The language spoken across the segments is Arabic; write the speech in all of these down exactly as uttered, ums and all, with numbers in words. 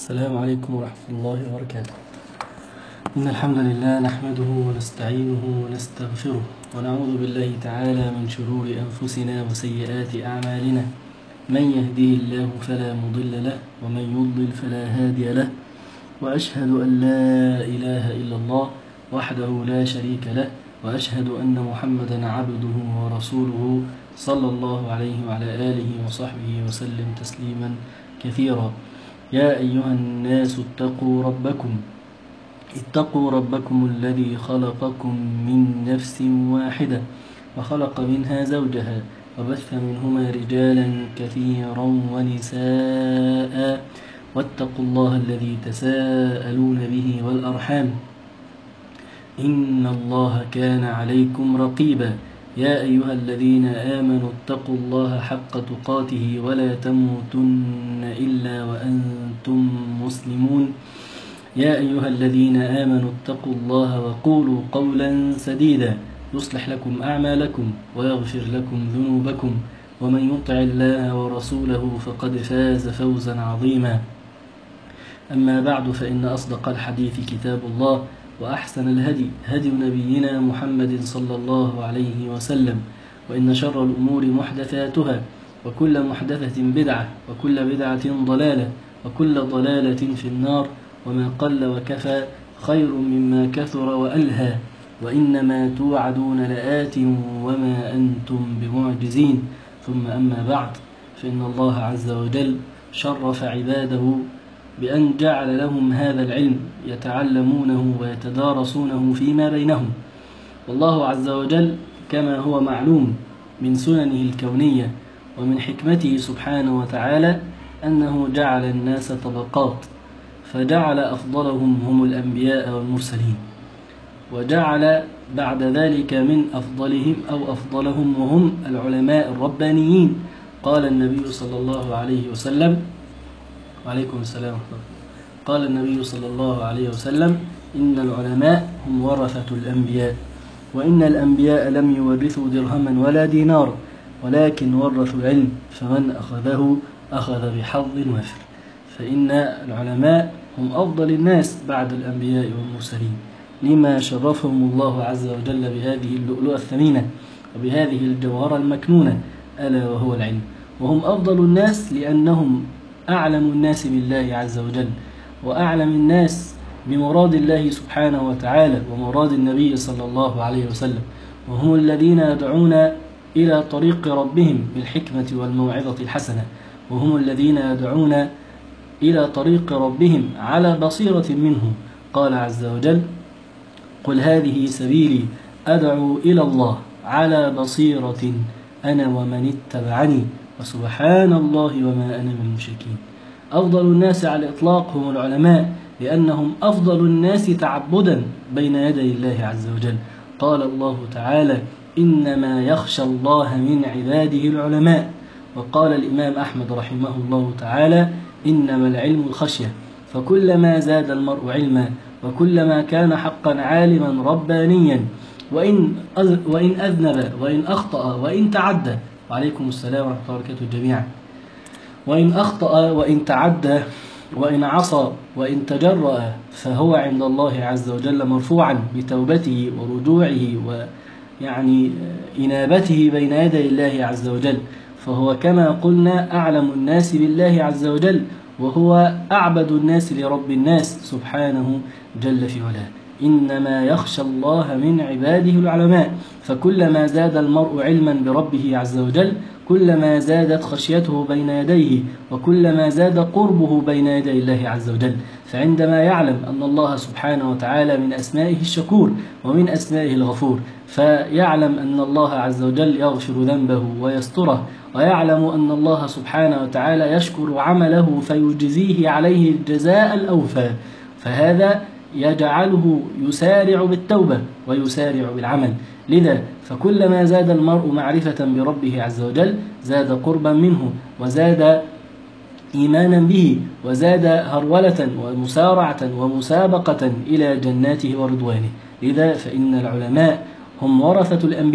السلام عليكم ورحمة الله وبركاته. إن الحمد لله نحمده ونستعينه ونستغفره ونعوذ بالله تعالى من شرور أنفسنا وسيئات أعمالنا. من يهده الله فلا مضل له ومن يضلل فلا هادي له، وأشهد أن لا إله إلا الله وحده لا شريك له، وأشهد أن محمدا عبده ورسوله صلى الله عليه وعلى آله وصحبه وسلم تسليما كثيرا. يا أيها الناس اتقوا ربكم اتقوا ربكم الذي خلقكم من نفس واحدة وخلق منها زوجها وبث منهما رجالا كثيرا ونساء، واتقوا الله الذي تساءلون به والأرحام إن الله كان عليكم رقيبا. يا أيها الذين آمنوا اتقوا الله حق تقاته ولا تموتن إلا وأنتم مسلمون. يا أيها الذين آمنوا اتقوا الله وقولوا قولا سديدا يصلح لكم أعمالكم ويغفر لكم ذنوبكم، ومن يطع الله ورسوله فقد فاز فوزا عظيما. أما بعد، فإن أصدق الحديث كتاب الله، وأحسن الهدي هدي نبينا محمد صلى الله عليه وسلم، وإن شر الأمور محدثاتها، وكل محدثة بدعة، وكل بدعة ضلالة، وكل ضلالة في النار. وما قل وكفى خير مما كثر وألهى، وإنما توعدون لآت وما أنتم بمعجزين. ثم أما بعد، فإن الله عز وجل شرف عباده بأن جعل لهم هذا العلم يتعلمونه ويتدارسونه فيما بينهم. والله عز وجل كما هو معلوم من سننه الكونية ومن حكمته سبحانه وتعالى أنه جعل الناس طبقات، فجعل أفضلهم هم الأنبياء والمرسلين، وجعل بعد ذلك من أفضلهم أو أفضلهم وهم العلماء الربانيين. قال النبي صلى الله عليه وسلم وعليكم السلام ورحمة الله. قال النبي صلى الله عليه وسلم: إن العلماء هم ورثة الأنبياء، وإن الأنبياء لم يورثوا درهما ولا دينار، ولكن ورثوا العلم، فمن أخذه أخذ بحظ وافر. فإن العلماء هم أفضل الناس بعد الأنبياء والمرسلين، لما شرفهم الله عز وجل بهذه اللؤلؤة الثمينة وبهذه الجوهرة المكنونة، ألا وهو العلم. وهم أفضل الناس لأنهم أعلم الناس بالله عز وجل، وأعلم الناس بمراد الله سبحانه وتعالى ومراد النبي صلى الله عليه وسلم، وهم الذين يدعون إلى طريق ربهم بالحكمة والموعظة الحسنة، وهم الذين يدعون إلى طريق ربهم على بصيرة منه. قال عز وجل: قل هذه سبيلي أدعو إلى الله على بصيرة أنا ومن اتبعني وسبحان الله وما أنا من المشركين. أفضل الناس على الإطلاق هم العلماء، لأنهم أفضل الناس تعبدا بين يدي الله عز وجل. قال الله تعالى: إنما يخشى الله من عباده العلماء. وقال الإمام أحمد رحمه الله تعالى: إنما العلم الخشية. فكلما زاد المرء علما، وكلما كان حقا عالما ربانيا، وإن وإن أذنب وإن أخطأ وإن تعدى، وعليكم السلام ورحمة الله وبركاته جميعا، وإن أخطأ وإن تعدى وإن عصى وإن تجرأ، فهو عند الله عز وجل مرفوعا بتوبته ورجوعه ويعني إنابته بين يدي الله عز وجل. فهو كما قلنا أعلم الناس بالله عز وجل، وهو أعبد الناس لرب الناس سبحانه جل في علاه. إنما يخشى الله من عباده العلماء. فكلما زاد المرء علما بربه عز وجل، كلما زادت خشيته بين يديه، وكلما زاد قربه بين يدي الله عز وجل. فعندما يعلم أن الله سبحانه وتعالى من أسمائه الشكور ومن أسمائه الغفور، فيعلم أن الله عز وجل يغفر ذنبه ويستره، ويعلم أن الله سبحانه وتعالى يشكر عمله فيجزيه عليه الجزاء الأوفى، فهذا يجعله يسارع بالتوبة ويسارع بالعمل. لذا فكلما زاد المرء معرفة بربه عز وجل، زاد قربا منه، وزاد إيمانا به، وزاد هرولة ومسارعة ومسابقة إلى جناته ورضوانه. لذا فإن العلماء هم ورثة الأنبياء،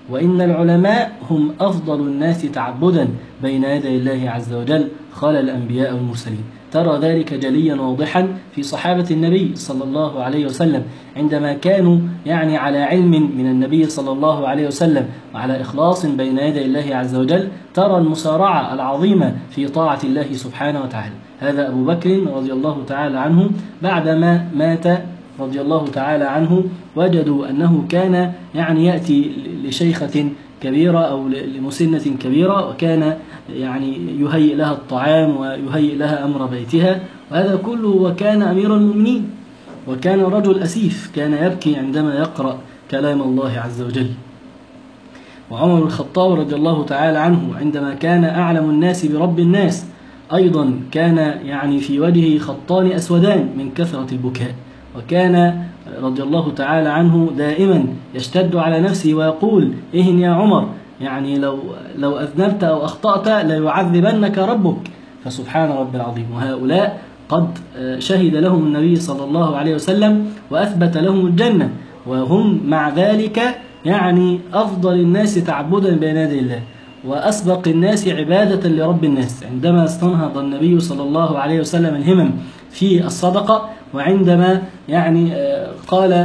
وإن العلماء هم أفضل الناس تعبدا بين يدي الله عز وجل خال الأنبياء والمرسلين. ترى ذلك جليا واضحا في صحابة النبي صلى الله عليه وسلم عندما كانوا يعني على علم من النبي صلى الله عليه وسلم وعلى إخلاص بين يدي الله عز وجل، ترى المسارعة العظيمة في طاعة الله سبحانه وتعالى. هذا أبو بكر رضي الله تعالى عنه بعدما مات رضي الله تعالى عنه وجدوا أنه كان يعني يأتي لشيخة كبيرة أو لمسنة كبيرة، وكان يعني يهيئ لها الطعام ويهيئ لها أمر بيتها، وهذا كله وكان أمير المؤمنين وكان رجل أسيف، كان يبكي عندما يقرأ كلام الله عز وجل. وعمر الخطاب رضي الله تعالى عنه عندما كان أعلم الناس برب الناس أيضا كان يعني في وجهه خطان أسودان من كثرة البكاء، وكان رضي الله تعالى عنه دائما يشتد على نفسه ويقول: إهن يا عمر، يعني لو لو أذنبت أو أخطأت ليعذبنك ربك. فسبحان رب العظيم. وهؤلاء قد شهد لهم النبي صلى الله عليه وسلم وأثبت لهم الجنة، وهم مع ذلك يعني أفضل الناس تعبدا بين يدي الله وأسبق الناس عبادة لرب الناس. عندما استنهض النبي صلى الله عليه وسلم الهمم في الصدقة، وعندما يعني قال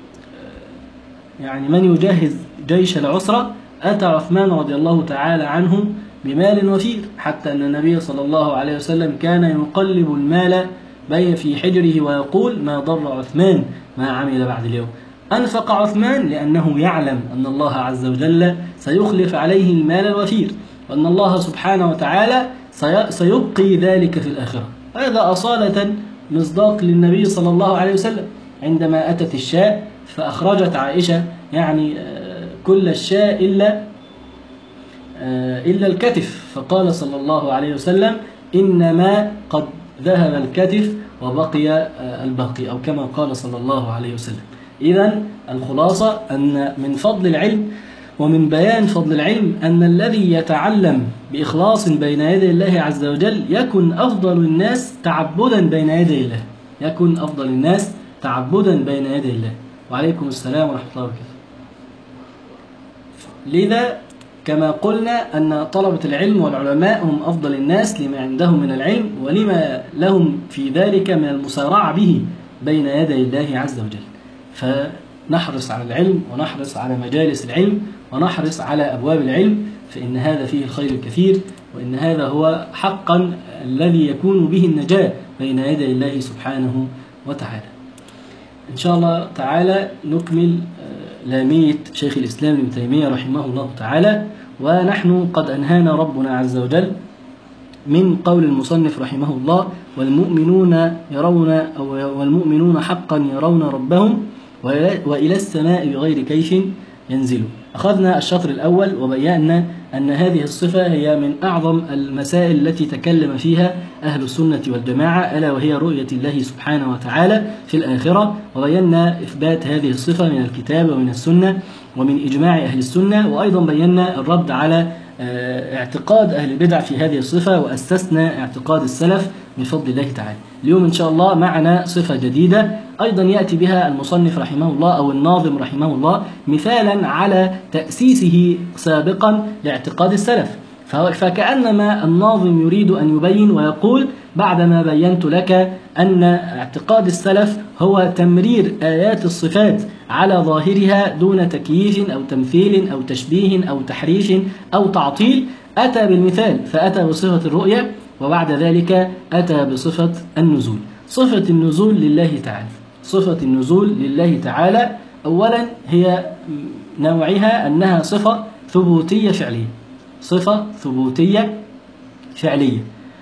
يعني من يجهز جيش العسرة، أتى عثمان رضي الله تعالى عنه بمال وفير، حتى أن النبي صلى الله عليه وسلم كان يقلب المال بين في حجره ويقول: ما ضر عثمان ما عمل بعد اليوم. أنفق عثمان لأنه يعلم أن الله عز وجل سيخلف عليه المال الوفير، وأن الله سبحانه وتعالى سيبقي ذلك في الآخرة. هذا أصالة مصداق للنبي صلى الله عليه وسلم عندما أتت الشاة فأخرجت عائشة يعني كل الشاة إلا إلا الكتف، فقال صلى الله عليه وسلم: إنما قد ذهب الكتف وبقي الباقي، أو كما قال صلى الله عليه وسلم. إذن الخلاصة أن من فضل العلم ومن بيان فضل العلم أن الذي يتعلم بإخلاص بين يدي الله عز وجل يكن أفضل الناس تعبدا بين يدي الله، يكن أفضل الناس تعبدا بين يدي الله. وعليكم السلام ورحمة الله وبركاته. لذا كما قلنا أن طلبة العلم والعلماء هم أفضل الناس لما عندهم من العلم ولما لهم في ذلك من المسارعة به بين يدي الله عز وجل. فنحرص على العلم ونحرص على مجالس العلم ونحرص على أبواب العلم، فإن هذا فيه الخير الكثير، وإن هذا هو حقا الذي يكون به النجاة بين يدي الله سبحانه وتعالى. إن شاء الله تعالى نكمل لامية شيخ الإسلام ابن تيمية رحمه الله تعالى، ونحن قد أنهانا ربنا عز وجل من قول المصنف رحمه الله: والمؤمنون يرون أو والمؤمنون حقا يرون ربهم وإلى السماء بغير كيف ينزلوا. أخذنا الشطر الأول وبينا أن هذه الصفة هي من أعظم المسائل التي تكلم فيها أهل السنة والجماعة، ألا وهي رؤية الله سبحانه وتعالى في الآخرة، وبينا إثبات هذه الصفة من الكتاب ومن السنة ومن إجماع أهل السنة، وأيضا بينا الرد على اعتقاد أهل البدع في هذه الصفة، وأسسنا اعتقاد السلف بفضل الله تعالى. اليوم إن شاء الله معنا صفة جديدة أيضا يأتي بها المصنف رحمه الله أو الناظم رحمه الله مثالا على تأسيسه سابقا لاعتقاد السلف. فكأنما الناظم يريد أن يبين ويقول: بعدما بينت لك أن اعتقاد السلف هو تمرير آيات الصفات على ظاهرها دون تكييف أو تمثيل أو تشبيه أو تحريف أو تعطيل، أتى بالمثال فأتى بصفة الرؤية، وبعد ذلك أتى بصفة النزول. صفة النزول لله تعالى، صفة النزول لله تعالى أولا هي نوعها أنها صفة ثبوتية فعلية، صفة ثبوتية فعلية.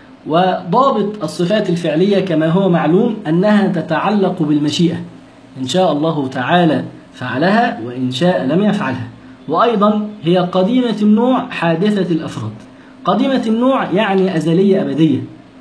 وضابط الصفات الفعلية كما هو معلوم أنها تتعلق بالمشيئة، إن شاء الله تعالى فعلها وإن شاء لم يفعلها. وأيضا هي قديمة النوع حادثة الأفراد. قديمة النوع يعني أزلية أبدية،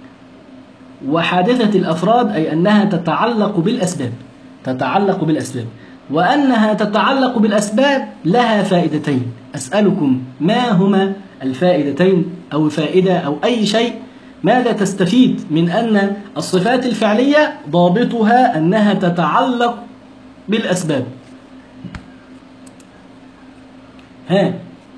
وحادثة الأفراد أي أنها تتعلق بالأسباب، تتعلق بالأسباب وأنها تتعلق بالأسباب لها فائدتين. أسألكم ما هما الفائدتين أو فائدة أو أي شيء؟ ماذا تستفيد من أن الصفات الفعلية ضابطها أنها تتعلق بالأسباب؟ ها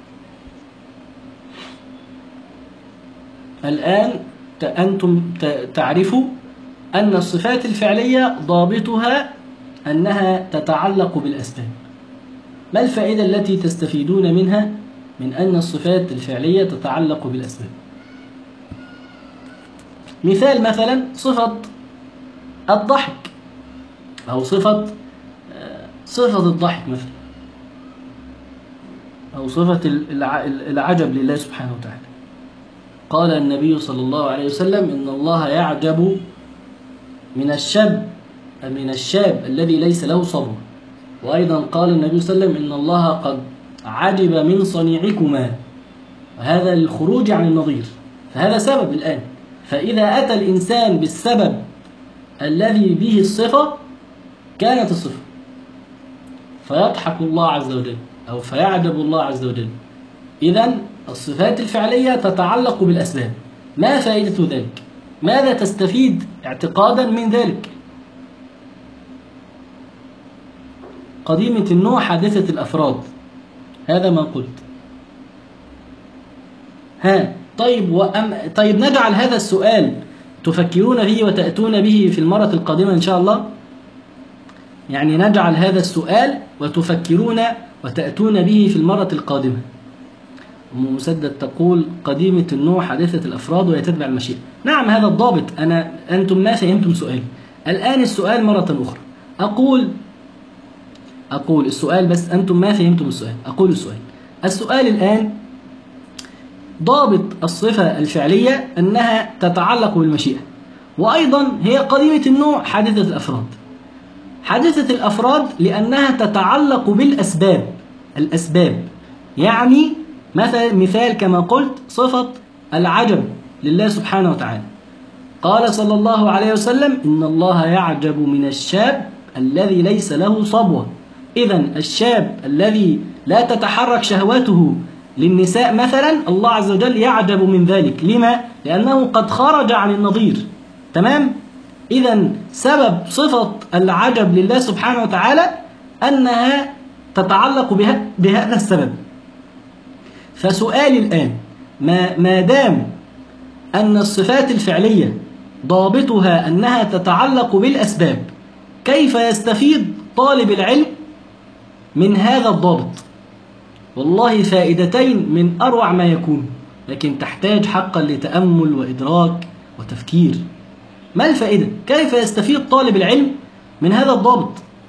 الآن أنتم تعرفوا أن الصفات الفعلية ضابطها أنها تتعلق بالأسباب. ما الفائدة التي تستفيدون منها من أن الصفات الفعلية تتعلق بالأسباب؟ مثال مثلا صفة الضحك، أو صفة صفة الضحك مثلا، أو صفة العجب لله سبحانه وتعالى. قال النبي صلى الله عليه وسلم إن الله يعجب من الشاب من الشاب الذي ليس له صبر. وأيضا قال النبي صلى الله عليه وسلم إن الله قد عجب من صنيعكما، وهذا للخروج عن النظير. فهذا سبب الآن. فإذا أتى الإنسان بالسبب الذي به الصفة كانت الصفة، فيضحك الله عز وجل أو فيعجب الله عز وجل. إذن الصفات الفعلية تتعلق بالأسباب. ما فائدة ذلك؟ ماذا تستفيد اعتقادا من ذلك؟ قديمة النوع حادثة الأفراد، هذا ما قلت. ها طيب وأم طيب نجعل هذا السؤال تفكرون فيه وتأتون به في المرة القادمة إن شاء الله. يعني نجعل هذا السؤال وتفكرون وتأتون به في المرة القادمة. أم مسدد تقول قديمة النوع حادثة الأفراد وهي تتبع المشيئة. نعم هذا الضابط. أنا أنتم ما فهمتم سؤالي. الآن السؤال مرة أخرى. أقول أقول السؤال بس أنتم ما فهمتم السؤال. أقول السؤال السؤال الآن ضابط الصفة الفعلية أنها تتعلق بالمشيئة، وأيضا هي قديمة النوع حادثة الأفراد. حادثة الأفراد لأنها تتعلق بالأسباب. الأسباب يعني مثل مثال كما قلت صفة العجب لله سبحانه وتعالى. قال صلى الله عليه وسلم إن الله يعجب من الشاب الذي ليس له صبوة. إذن الشاب الذي لا تتحرك شهواته للنساء مثلا الله عز وجل يعجب من ذلك. لما؟ لأنه قد خرج عن النظير. تمام؟ إذن سبب صفة العجب لله سبحانه وتعالى أنها تتعلق بها بهذا السبب. فسؤالي الآن ما, ما دام أن الصفات الفعلية ضابطها أنها تتعلق بالأسباب، كيف يستفيد طالب العلم من هذا الضابط؟ والله فائدتين من أروع ما يكون، لكن تحتاج حقا لتأمل وإدراك وتفكير. ما الفائدة؟ كيف يستفيد طالب العلم من هذا الضابط؟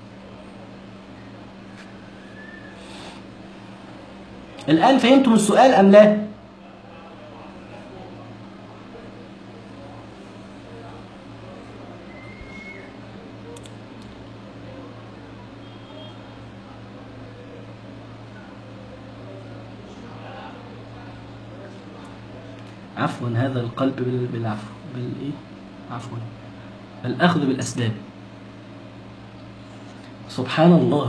الآن فهمتم السؤال أم لا؟ عفوا هذا القلب بالعفو بالإيه؟ عفوا الأخذ بالأسباب. سبحان الله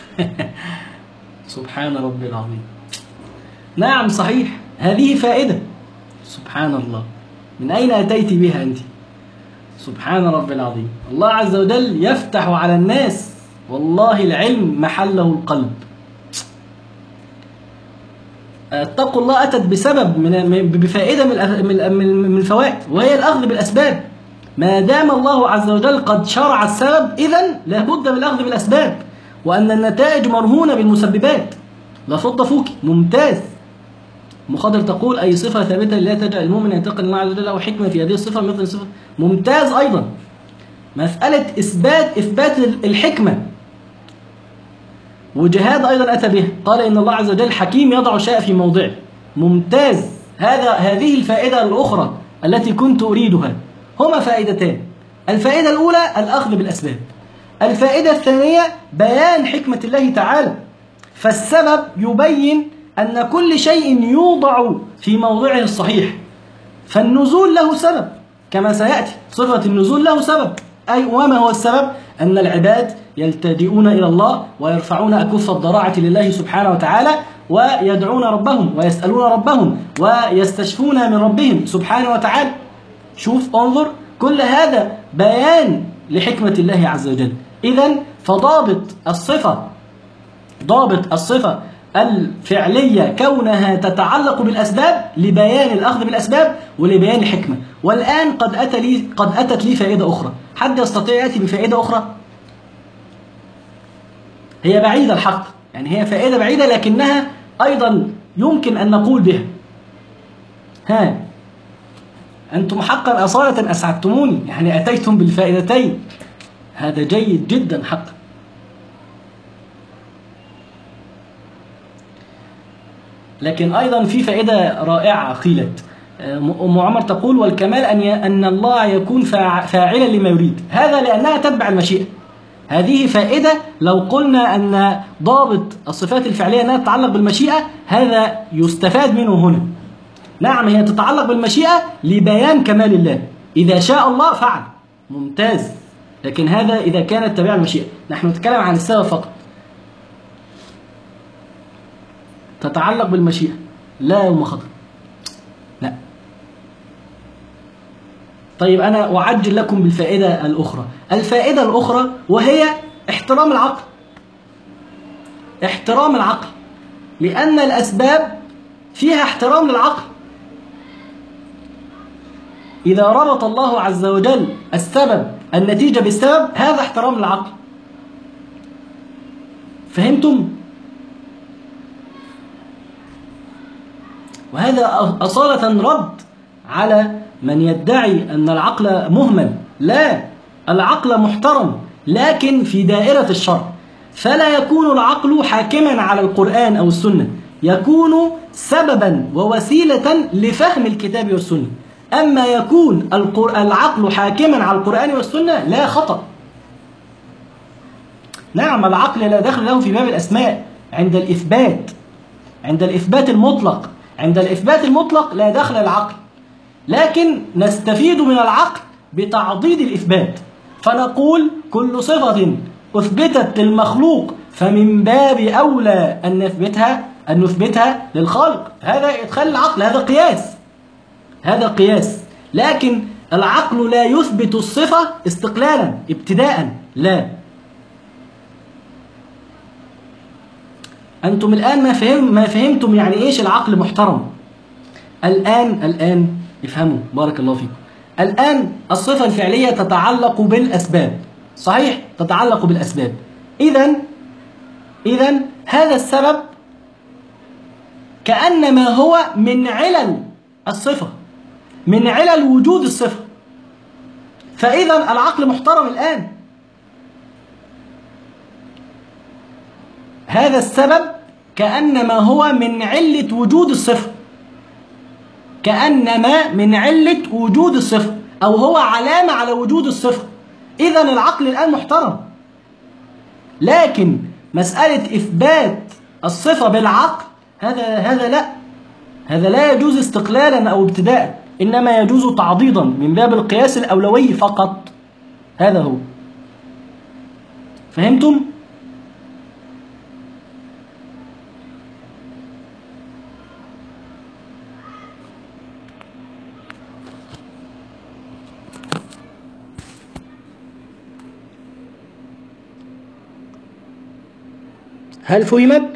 سبحان ربي العظيم. نعم صحيح هذه فائدة. سبحان الله من أين أتيت بها أنت؟ سبحان ربي العظيم. الله عز وجل يفتح على الناس والله العلم محله القلب. اتقوا الله أتت بسبب من بفائدة من الفوائد، وهي الأخذ بالأسباب. ما دام الله عز وجل قد شرع السبب إذن لابد من الأخذ بالأسباب، وأن النتائج مرهونة بالمسببات. لا فض فوكي ممتاز. مخاضر تقول أي صفة ثابتة لا تجعل المؤمن ينتقل الله عز وجل أو حكمة في هذه الصفة مثل صفة. ممتاز. أيضا مسألة إثبات إثبات الحكمة وجهاد أيضا أتى به. قال إن الله عز وجل حكيم يضع شيء في موضعه. ممتاز. هذا هذه الفائدة الأخرى التي كنت أريدها. هما فائدتان. الفائدة الأولى الأخذ بالأسباب. الفائدة الثانية بيان حكمة الله تعالى. فالسبب يبين أن كل شيء يوضع في موضعه الصحيح. فالنزول له سبب كما سيأتي. صفة النزول له سبب. أي وما هو السبب؟ أن العباد يلتجئون إلى الله ويرفعون أكف الضراعة لله سبحانه وتعالى ويدعون ربهم ويسألون ربهم ويستشفون من ربهم سبحانه وتعالى. شوف انظر كل هذا بيان لحكمة الله عز وجل. إذن فضابط الصفة ضابط الصفة الفعلية كونها تتعلق بالأسباب لبيان الأخذ بالأسباب ولبيان الحكمة. والآن قد أتى لي قد أتت لي فائدة أخرى. حد يستطيع يأتي بفائدة أخرى؟ هي بعيدة الحق، يعني هي فائدة بعيدة لكنها أيضا يمكن أن نقول بها. ها، أنتم حقا أصالة أسعدتموني، يعني أتيتم بالفائدتين، هذا جيد جدا حقا. لكن أيضا في فائدة رائعة قيلت. أم عمر تقول: والكمال أن أن الله يكون فاعلا لما يريد، هذا لأنها تتبع المشيئة. هذه فائدة لو قلنا أن ضابط الصفات الفعلية أنها تتعلق بالمشيئة، هذا يستفاد منه هنا. نعم، هي تتعلق بالمشيئة لبيان كمال الله، إذا شاء الله فعل، ممتاز. لكن هذا إذا كانت تبع المشيئة، نحن نتكلم عن السبب فقط. تتعلق بالمشيئة، لا يوم خطر، لا. طيب أنا أعجل لكم بالفائدة الأخرى. الفائدة الأخرى وهي احترام العقل. احترام العقل، لأن الأسباب فيها احترام للعقل. إذا ربط الله عز وجل السبب النتيجة بالسبب، هذا احترام للعقل. فهمتم؟ وهذا أصالة رد على من يدعي أن العقل مهمل. لا، العقل محترم لكن في دائرة الشرع، فلا يكون العقل حاكما على القرآن أو السنة، يكون سببا ووسيلة لفهم الكتاب والسنة. أما يكون العقل حاكما على القرآن والسنة لا خطأ. نعم، العقل لا دخل له في باب الأسماء عند الإثبات، عند الإثبات المطلق. عند الإثبات المطلق لا دخل العقل، لكن نستفيد من العقل بتعضيد الإثبات، فنقول كل صفة أثبتت للمخلوق فمن باب أولى أن نثبتها أن نثبتها للخالق. هذا إدخال العقل، هذا قياس، هذا قياس. لكن العقل لا يثبت الصفة استقلالا ابتداء، لا. أنتم الآن ما فهم ما فهمتم يعني إيش العقل محترم. الآن الآن افهموا، بارك الله فيكم. الآن الصفة الفعلية تتعلق بالأسباب، صحيح؟ تتعلق بالأسباب. إذن إذن هذا السبب كأنما هو من علل الصفة، من علل وجود الصفة. فإذا العقل محترم الآن. هذا السبب كأنما هو من علة وجود الصفة، كأنما من علة وجود الصفة، أو هو علامة على وجود الصفة. إذا العقل الآن محترم. لكن مسألة إثبات الصفة بالعقل، هذا هذا لا، هذا لا يجوز استقلالا أو ابتداء، إنما يجوز تعضيدا من باب القياس الأولوي فقط. هذا هو. فهمتم؟ هل فهمت؟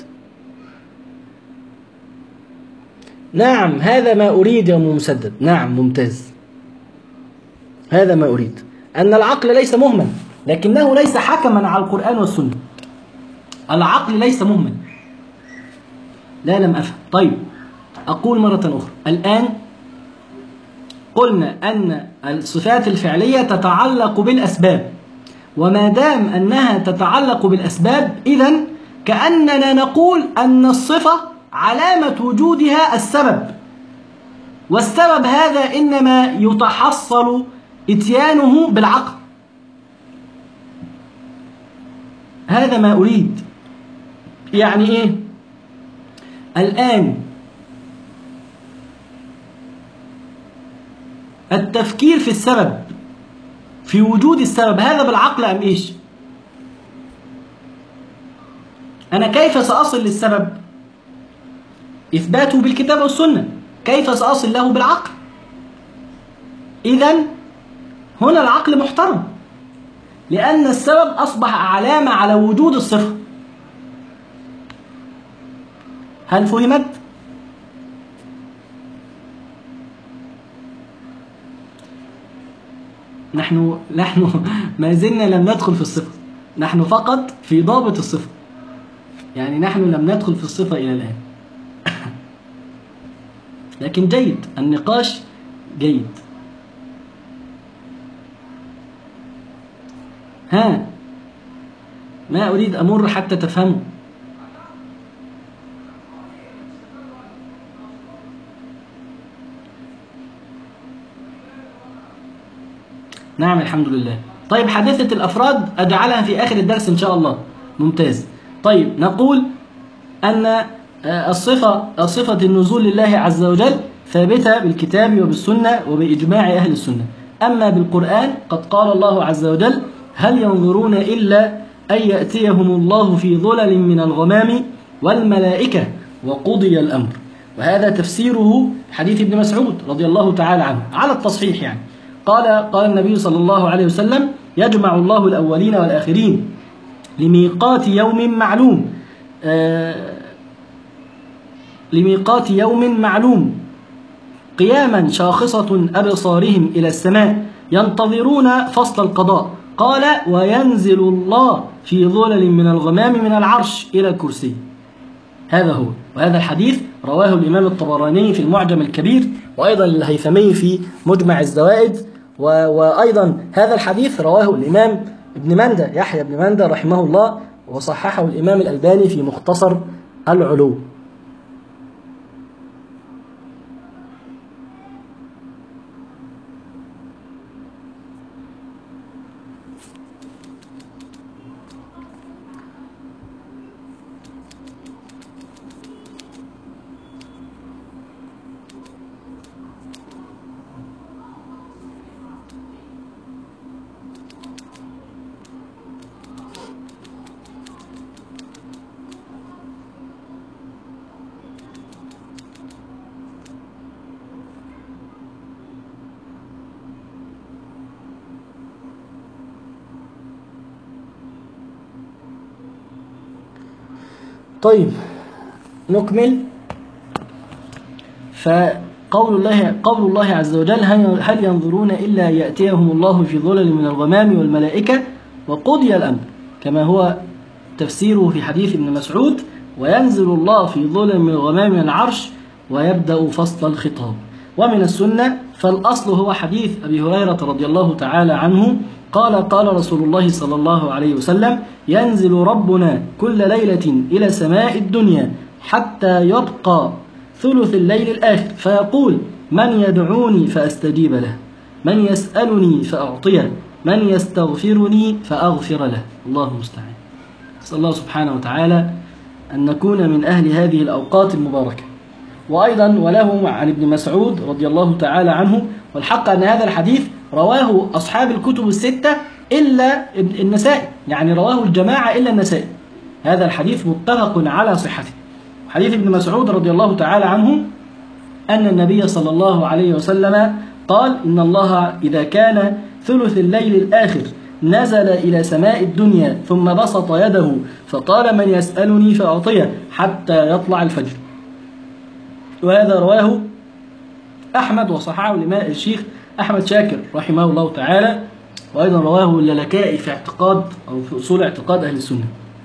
نعم، هذا ما أريد يا أم مسدد. نعم، ممتاز، هذا ما أريد، أن العقل ليس مهمل، لكنه ليس حكما على القرآن والسنة. العقل ليس مهمل. لا، لم أفهم. طيب، أقول مرة أخرى. الآن قلنا أن الصفات الفعلية تتعلق بالأسباب، وما دام أنها تتعلق بالأسباب، إذن كأننا نقول أن الصفة علامة وجودها السبب، والسبب هذا إنما يتحصل إتيانه بالعقل. هذا ما أريد. يعني إيه؟ الآن التفكير في السبب، في وجود السبب، هذا بالعقل أم إيش؟ أنا كيف سأصل للسبب؟ إثباته بالكتاب والسنة. كيف سأصل له؟ بالعقل. إذن هنا العقل محترم، لأن السبب أصبح علامة على وجود الصفة. هل فهمت؟ نحن نحن ما زلنا لم ندخل في الصفة، نحن فقط في ضابط الصفة، يعني نحن لم ندخل في الصفة إلى الآن. لكن جيد، النقاش جيد. ها، ما أريد أمر حتى تفهموا. نعم الحمد لله. طيب حادثة الأفراد أجعلها في آخر الدرس إن شاء الله. ممتاز. طيب نقول أن الصفة صفة النزول لله عز وجل ثابتة بالكتاب وبالسنة وبإجماع أهل السنة. أما بالقرآن قد قال الله عز وجل: هل ينظرون إلا أن يأتيهم الله في ظلل من الغمام والملائكة وقضي الأمر. وهذا تفسيره حديث ابن مسعود رضي الله تعالى عنه على التصحيح. يعني قال قال النبي صلى الله عليه وسلم: يجمع الله الأولين والآخرين لميقات يوم معلوم آه لميقات يوم معلوم قياما شاخصة أبصارهم إلى السماء ينتظرون فصل القضاء. قال: وينزل الله في ظلل من الغمام من العرش إلى الكرسي. هذا هو. وهذا الحديث رواه الإمام الطبراني في المعجم الكبير، وأيضا الهيثمي في مجمع الزوائد. وأيضا هذا الحديث رواه الإمام ابن مندة يحيى بن مندة رحمه الله، وصححه الإمام الألباني في مختصر العلو. طيب نكمل. فقول الله قول الله عز وجل: هل ينظرون إلا يأتيهم الله في ظلل من الغمام والملائكة وقضي الأمر، كما هو تفسيره في حديث ابن مسعود: وينزل الله في ظلل من الغمام من العرش ويبدأ فصل الخطاب. ومن السنة فالأصل هو حديث أبي هريرة رضي الله تعالى عنه قال: قال رسول الله صلى الله عليه وسلم: ينزل ربنا كل ليلة إلى سماء الدنيا حتى يبقى ثلث الليل الآخر فيقول: من يدعوني فأستجيب له، من يسألني فأعطيه، من يستغفرني فأغفر له. الله المستعان. نسأل الله سبحانه وتعالى أن نكون من أهل هذه الأوقات المباركة. وأيضا وله عن ابن مسعود رضي الله تعالى عنه، والحق أن هذا الحديث رواه أصحاب الكتب الستة إلا النسائي، يعني رواه الجماعة إلا النسائي. هذا الحديث متفق على صحته. حديث ابن مسعود رضي الله تعالى عنه أن النبي صلى الله عليه وسلم قال: إن الله إذا كان ثلث الليل الآخر نزل إلى سماء الدنيا ثم بسط يده فقال: من يسألني فأعطيه حتى يطلع الفجر. وهذا رواه أحمد وصححه الإمام الشيخ أحمد شاكر رحمه الله تعالى، وأيضا رواه اللالكائي في اعتقاد أو في أصول اعتقاد أهل السنة.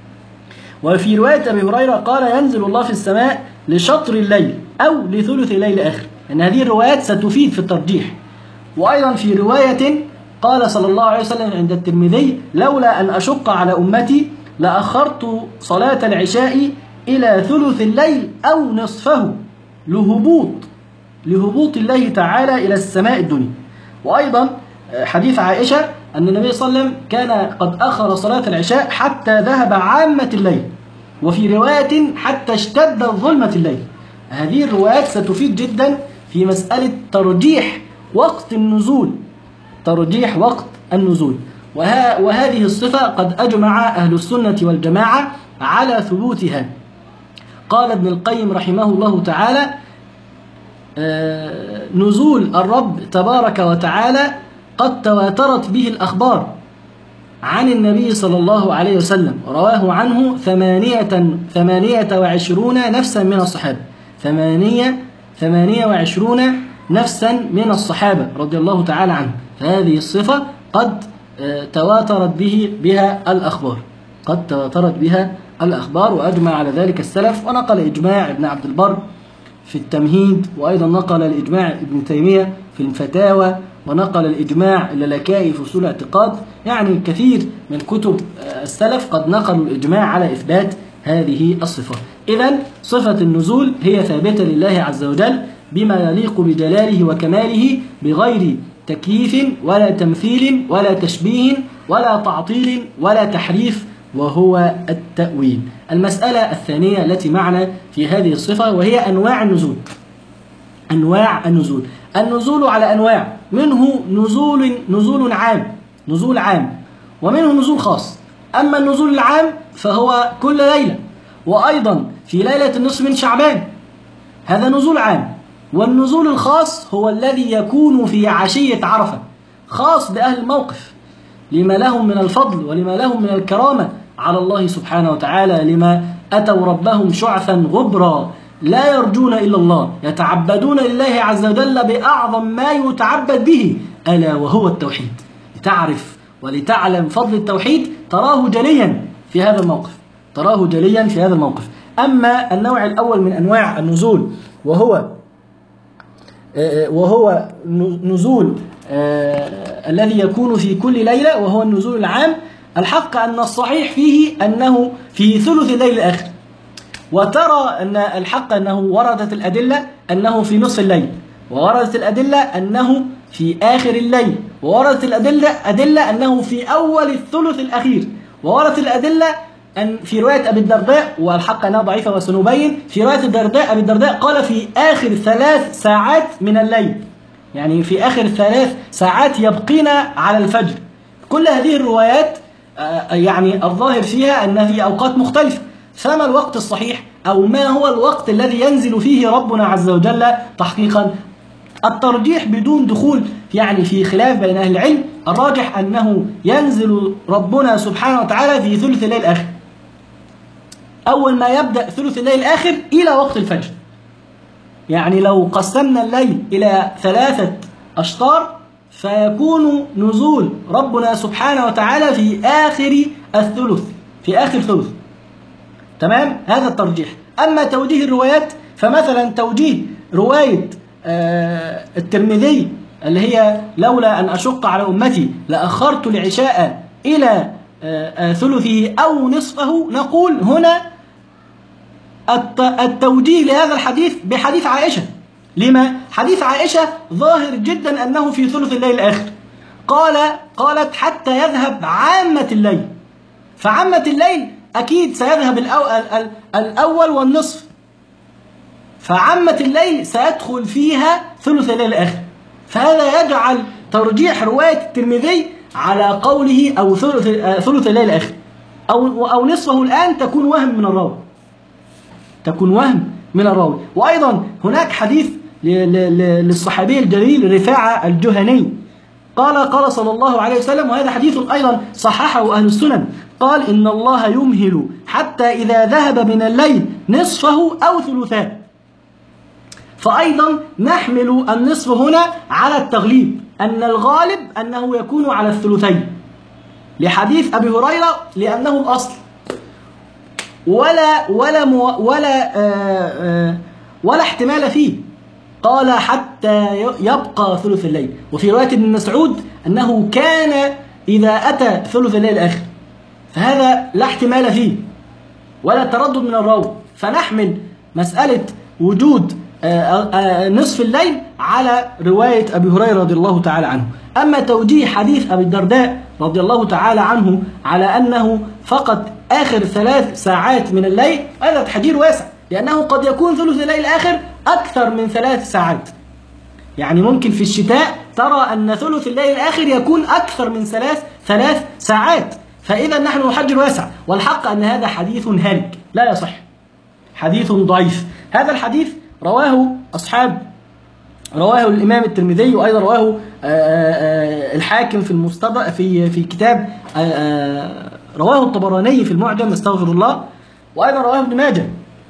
وفي رواية أبي هريرة قال: ينزل الله في السماء لشطر الليل أو لثلث الليل الآخر. أن هذه الروايات ستفيد في الترجيح. وأيضا في رواية قال صلى الله عليه وسلم عند الترمذي: لولا أن أشق على أمتي لأخرت صلاة العشاء إلى ثلث الليل أو نصفه لهبوط لهبوط الله تعالى إلى السماء الدنيا. وأيضا حديث عائشة أن النبي صلى الله عليه وسلم كان قد أخر صلاة العشاء حتى ذهب عامة الليل، وفي رواية حتى اشتد ظلمة الليل. هذه الروايات ستفيد جدا في مسألة ترجيح وقت النزول ترجيح وقت النزول وه... وهذه الصفة قد أجمع أهل السنة والجماعة على ثبوتها. قال ابن القيم رحمه الله تعالى: آه نزول الرب تبارك وتعالى قد تواترت به الأخبار عن النبي صلى الله عليه وسلم، رواه عنه ثمانية ثمانية وعشرون نفسا من الصحابة، ثمانية ثمانية وعشرون نفسا من الصحابة رضي الله تعالى عنهم. فهذه الصفة قد تواترت به بها الأخبار، قد تواترت بها الأخبار، وأجمع على ذلك السلف، ونقل إجماع ابن عبد البر في التمهيد، وأيضا نقل الإجماع ابن تيمية في الفتاوى، ونقل الإجماع اللالكائي في أصول الاعتقاد. يعني كثير من كتب السلف قد نقلوا الإجماع على إثبات هذه الصفة. إذن صفة النزول هي ثابتة لله عز وجل بما يليق بجلاله وكماله، بغير تكييف ولا تمثيل ولا تشبيه ولا تعطيل ولا تحريف، وهو التأويل. المسألة الثانية التي معنا في هذه الصفة وهي أنواع النزول. أنواع النزول، النزول على أنواع، منه نزول نزول عام، نزول عام، ومنه نزول خاص. أما النزول العام فهو كل ليلة، وأيضا في ليلة النصف من شعبان، هذا نزول عام. والنزول الخاص هو الذي يكون في عشية عرفة، خاص بأهل الموقف، لما لهم من الفضل ولما لهم من الكرامة على الله سبحانه وتعالى، لما أتوا ربهم شعثا غبرا لا يرجون إلا الله، يتعبدون لله عز وجل بأعظم ما يتعبد به، ألا وهو التوحيد. لتعرف ولتعلم فضل التوحيد تراه جليا في هذا الموقف، تراه جليا في هذا الموقف. أما النوع الأول من أنواع النزول وهو وهو نزول الذي يكون في كل ليلة، وهو النزول العام، الحق أن الصحيح فيه أنه في ثلث الليل الآخر، وترى أن الحق أنه وردت الأدلة أنه في نصف الليل، ووردت الأدلة أنه في آخر الليل، ووردت الأدلة أدلة أنه في أول الثلث الأخير، ووردت الأدلة أن في رواية أبي الدرداء، والحق أنها ضعيفة وسنبين، في رواية الدرداء أبي الدرداء قال في آخر ثلاث ساعات من الليل، يعني في آخر ثلاث ساعات يبقين على الفجر. كل هذه الروايات يعني الظاهر فيها أن في أوقات مختلفة، فما الوقت الصحيح أو ما هو الوقت الذي ينزل فيه ربنا عز وجل تحقيقا؟ الترجيح بدون دخول يعني في خلاف بين أهل العلم، الراجح أنه ينزل ربنا سبحانه وتعالى في ثلث الليل الآخر، أول ما يبدأ ثلث الليل الآخر إلى وقت الفجر. يعني لو قسمنا الليل إلى ثلاثة أشطار فيكون نزول ربنا سبحانه وتعالى في آخر الثلث، في آخر ثلث. تمام؟ هذا الترجيح. أما توجيه الروايات فمثلا توجيه رواية آه الترمذي اللي هي لولا أن أشق على أمتي لأخرت العشاء إلى آه ثلثه أو نصفه، نقول هنا التوجيه لهذا الحديث بحديث عائشة. لما؟ حديث عائشة ظاهر جدا أنه في ثلث الليل الآخر، قال قالت حتى يذهب عامة الليل، فعامة الليل أكيد سيذهب الأول والنصف، فعامة الليل سيدخل فيها ثلث الليل الآخر. فهذا يجعل ترجيح رواية الترمذي على قوله أو ثلث ثلث الليل الآخر أو أو نصفه الآن تكون وهم من الراوي، تكون وهم من الراوي. وأيضا هناك حديث للصحابي الجليل رفاعة الجهني، قال قال صلى الله عليه وسلم، وهذا حديث أيضا صححه أهل السنن، قال إن الله يمهل حتى إذا ذهب من الليل نصفه أو ثلثاه. فأيضا نحمل النصف هنا على التغليب، أن الغالب أنه يكون على الثلثين لحديث أبي هريرة، لأنه الأصل، ولا ولا مو ولا آآ آآ ولا احتمال فيه. قال حتى يبقى ثلث الليل. وفي رواية ابن مسعود أنه كان إذا أتى ثلث الليل الآخر، فهذا لا احتمال فيه ولا تردد من الراوي. فنحمل مسألة وجود آآ آآ نصف الليل على رواية أبي هريرة رضي الله تعالى عنه. أما توجيه حديث أبي الدرداء رضي الله تعالى عنه على أنه فقط آخر ثلاث ساعات من الليل، هذا تحجير واسع، لأنه قد يكون ثلث الليل الآخر أكثر من ثلاث ساعات. يعني ممكن في الشتاء ترى أن ثلث الليل الآخر يكون أكثر من ثلاث ثلاث ساعات. فإذا نحن نحجر واسع، والحق أن هذا حديث هالك لا يصح، حديث ضعيف. هذا الحديث رواه أصحاب رواه الإمام الترمذي، وأيضا رواه الحاكم في المستدرك في في كتاب رواه الطبراني في المعجم، استغفر الله، وأيضا رواه ابن ماجه.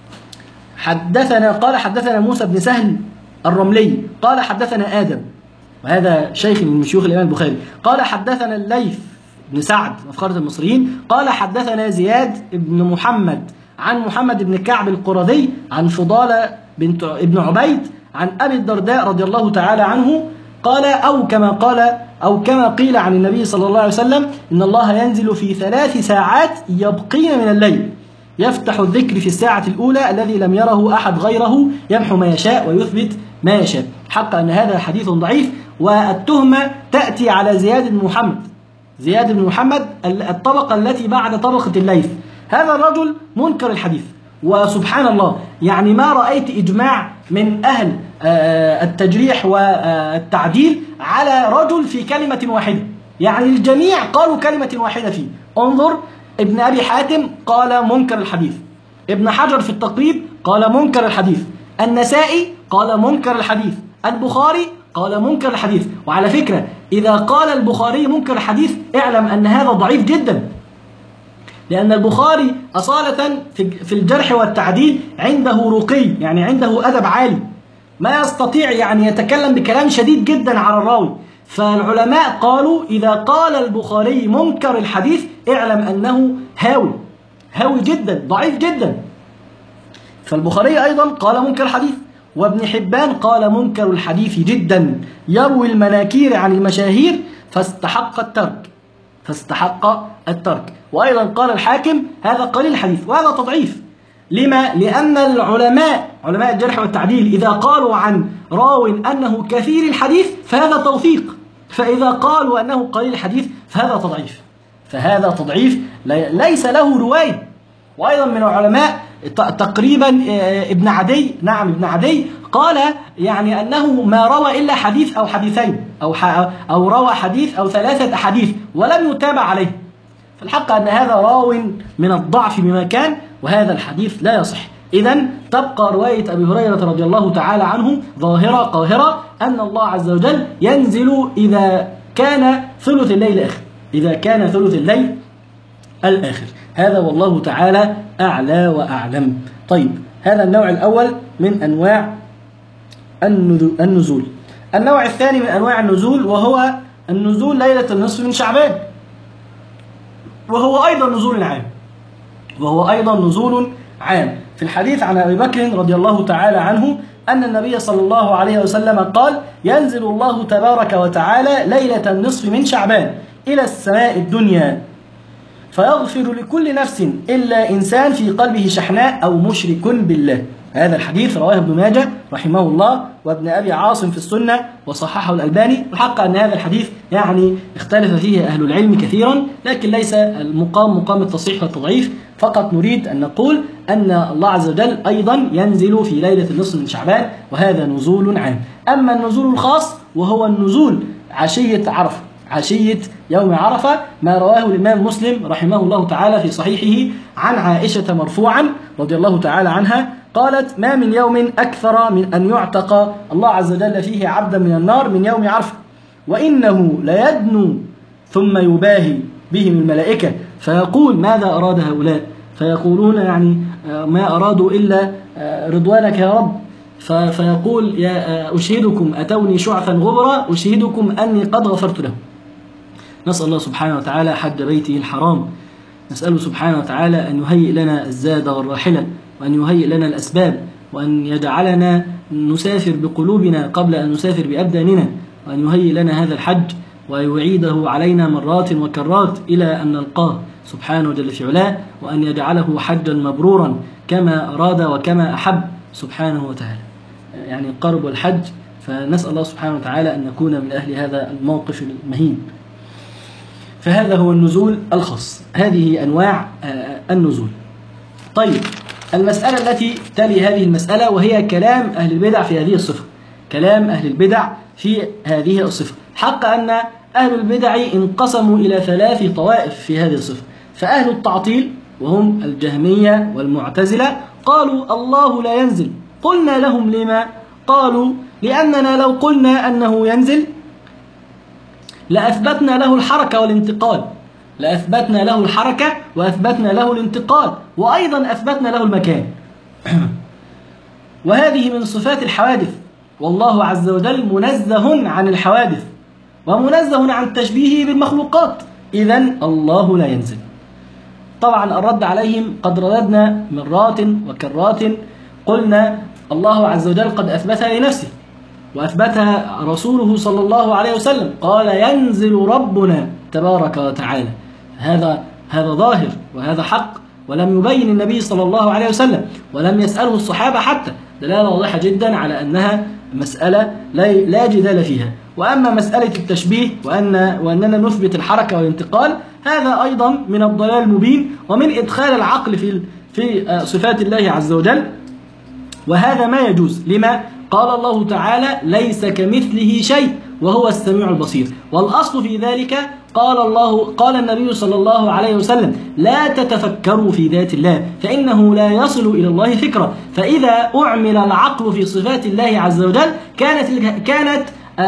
حدثنا قال حدثنا موسى بن سهل الرملي قال حدثنا آدم، وهذا شيخ من شيوخ الإمام البخاري، قال حدثنا الليث بن سعد مفخرة المصريين قال حدثنا زياد بن محمد عن محمد بن كعب القرظي عن فضالة بنت ابن عبيد عن أبي الدرداء رضي الله تعالى عنه قال أو كما قال أو كما قيل عن النبي صلى الله عليه وسلم إن الله ينزل في ثلاث ساعات يبقين من الليل، يفتح الذكر في الساعة الأولى الذي لم يره أحد غيره، يمحو ما يشاء ويثبت ما يشاء. حق أن هذا حديث ضعيف، والتهمة تأتي على زياد بن محمد زياد بن محمد الطبقة التي بعد طبقة الليث. هذا الرجل منكر الحديث، وسبحان الله يعني ما رأيت إجماع من أهل التجريح والتعديل على رجل في كلمة واحدة، يعني الجميع قالوا كلمة واحدة فيه. انظر، ابن أبي حاتم قال منكر الحديث، ابن حجر في التقريب قال منكر الحديث، النسائي قال منكر الحديث، البخاري قال منكر الحديث. وعلى فكرة إذا قال البخاري منكر الحديث اعلم أن هذا ضعيف جدا، لأن البخاري أصالة في الجرح والتعديل عنده رقي، يعني عنده أدب عالي، ما يستطيع يعني يتكلم بكلام شديد جدا على الراوي. فالعلماء قالوا إذا قال البخاري منكر الحديث اعلم أنه هاوي هاوي جدا، ضعيف جدا. فالبخاري أيضا قال منكر الحديث، وابن حبان قال منكر الحديث جدا، يروي المناكير عن المشاهير فاستحق الترك فاستحق الترك. وأيضا قال الحاكم هذا قليل الحديث، وهذا تضعيف. لما؟ لأن العلماء علماء الجرح والتعديل إذا قالوا عن راو أنه كثير الحديث فهذا توثيق، فإذا قالوا أنه قليل الحديث فهذا تضعيف فهذا تضعيف ليس له رواية. وأيضا من العلماء تقريبا ابن عدي نعم ابن عدي قال يعني أنه ما روى إلا حديث أو حديثين أو أو روى حديث أو ثلاثة أحاديث ولم يتابع عليه. فالحق أن هذا راو من الضعف بما كان، وهذا الحديث لا يصح. إذن تبقى رواية أبي هريرة رضي الله تعالى عنه ظاهرة قاهرة، أن الله عز وجل ينزل إذا كان ثلث الليل الآخر إذا كان ثلث الليل الآخر. هذا والله تعالى أعلى وأعلم. طيب، هذا النوع الأول من أنواع النزول. النوع الثاني من أنواع النزول وهو النزول ليلة النصف من شعبان، وهو أيضا نزول عام وهو أيضا نزول عام. في الحديث عن أبي بكر رضي الله تعالى عنه أن النبي صلى الله عليه وسلم قال: ينزل الله تبارك وتعالى ليلة النصف من شعبان إلى السماء الدنيا فيغفر لكل نفس إلا إنسان في قلبه شحناء أو مشرك بالله. هذا الحديث رواه ابن ماجه رحمه الله وابن أبي عاصم في السنة وصححه الألباني. الحق أن هذا الحديث يعني اختلف فيه أهل العلم كثيرا، لكن ليس المقام مقام التصحيح والتضعيف، فقط نريد أن نقول أن الله عز وجل أيضا ينزل في ليلة النصف من شعبان، وهذا نزول عام. أما النزول الخاص وهو النزول عشية عرفة عشية يوم عرفة، ما رواه الإمام مسلم رحمه الله تعالى في صحيحه عن عائشة مرفوعا رضي الله تعالى عنها قالت: ما من يوم أكثر من أن يعتق الله عز وجل فيه عبدا من النار من يوم عرفة، وإنه ليدنو ثم يباهي بهم الملائكة فيقول: ماذا أراد هؤلاء؟ فيقولون يعني ما أرادوا إلا رضوانك يا رب. فيقول: يا أشهدكم أتوني شعثا غبرا أشهدكم أني قد غفرت لهم. نسأل الله سبحانه وتعالى حج بيته الحرام، نسأله سبحانه وتعالى أن يهيئ لنا الزاد والراحلة، وأن يهيئ لنا الأسباب، وأن يجعلنا نسافر بقلوبنا قبل أن نسافر بأبداننا، وأن يهيئ لنا هذا الحج ويعيده علينا مرات وكرات إلى أن نلقاه سبحانه جل في علاه، وأن يجعله حجا مبرورا كما أراد وكما أحب سبحانه وتعالى. يعني قرب الحج، فنسأل الله سبحانه وتعالى أن نكون من أهل هذا الموقف المهين. فهذا هو النزول الخاص، هذه أنواع النزول. طيب، المسألة التي تلي هذه المسألة وهي كلام أهل البدع في هذه الصفة كلام أهل البدع في هذه الصفة. حق أن أهل البدع انقسموا إلى ثلاث طوائف في هذه الصفة. فأهل التعطيل وهم الجهمية والمعتزلة قالوا: الله لا ينزل. قلنا لهم: لما؟ قالوا: لأننا لو قلنا أنه ينزل لأثبتنا له الحركة والانتقال، لأثبتنا له الحركة وأثبتنا له الانتقال، وأيضا أثبتنا له المكان. وهذه من صفات الحوادث، والله عز وجل منزه عن الحوادث ومنزه عن تشبيهه بالمخلوقات، إذن الله لا ينزل. طبعا الرد عليهم قد رددنا مرات وكرات، قلنا الله عز وجل قد أثبتها لنفسه وأثبتها رسوله صلى الله عليه وسلم، قال ينزل ربنا تبارك وتعالى، هذا هذا ظاهر وهذا حق، ولم يبين النبي صلى الله عليه وسلم ولم يسأله الصحابة حتى، دلالة واضحة جدا على أنها مسألة لا جدال فيها. وأما مسألة التشبيه وأن وأننا نثبت الحركة والانتقال، هذا أيضا من الضلال المبين ومن إدخال العقل في في صفات الله عز وجل، وهذا ما يجوز. لما؟ قال الله تعالى ليس كمثله شيء وهو السميع البصير، والأصل في ذلك قال الله قال النبي صلى الله عليه وسلم لا تتفكروا في ذات الله فإنه لا يصل إلى الله فكرة. فإذا أعمل العقل في صفات الله عز وجل كانت كانت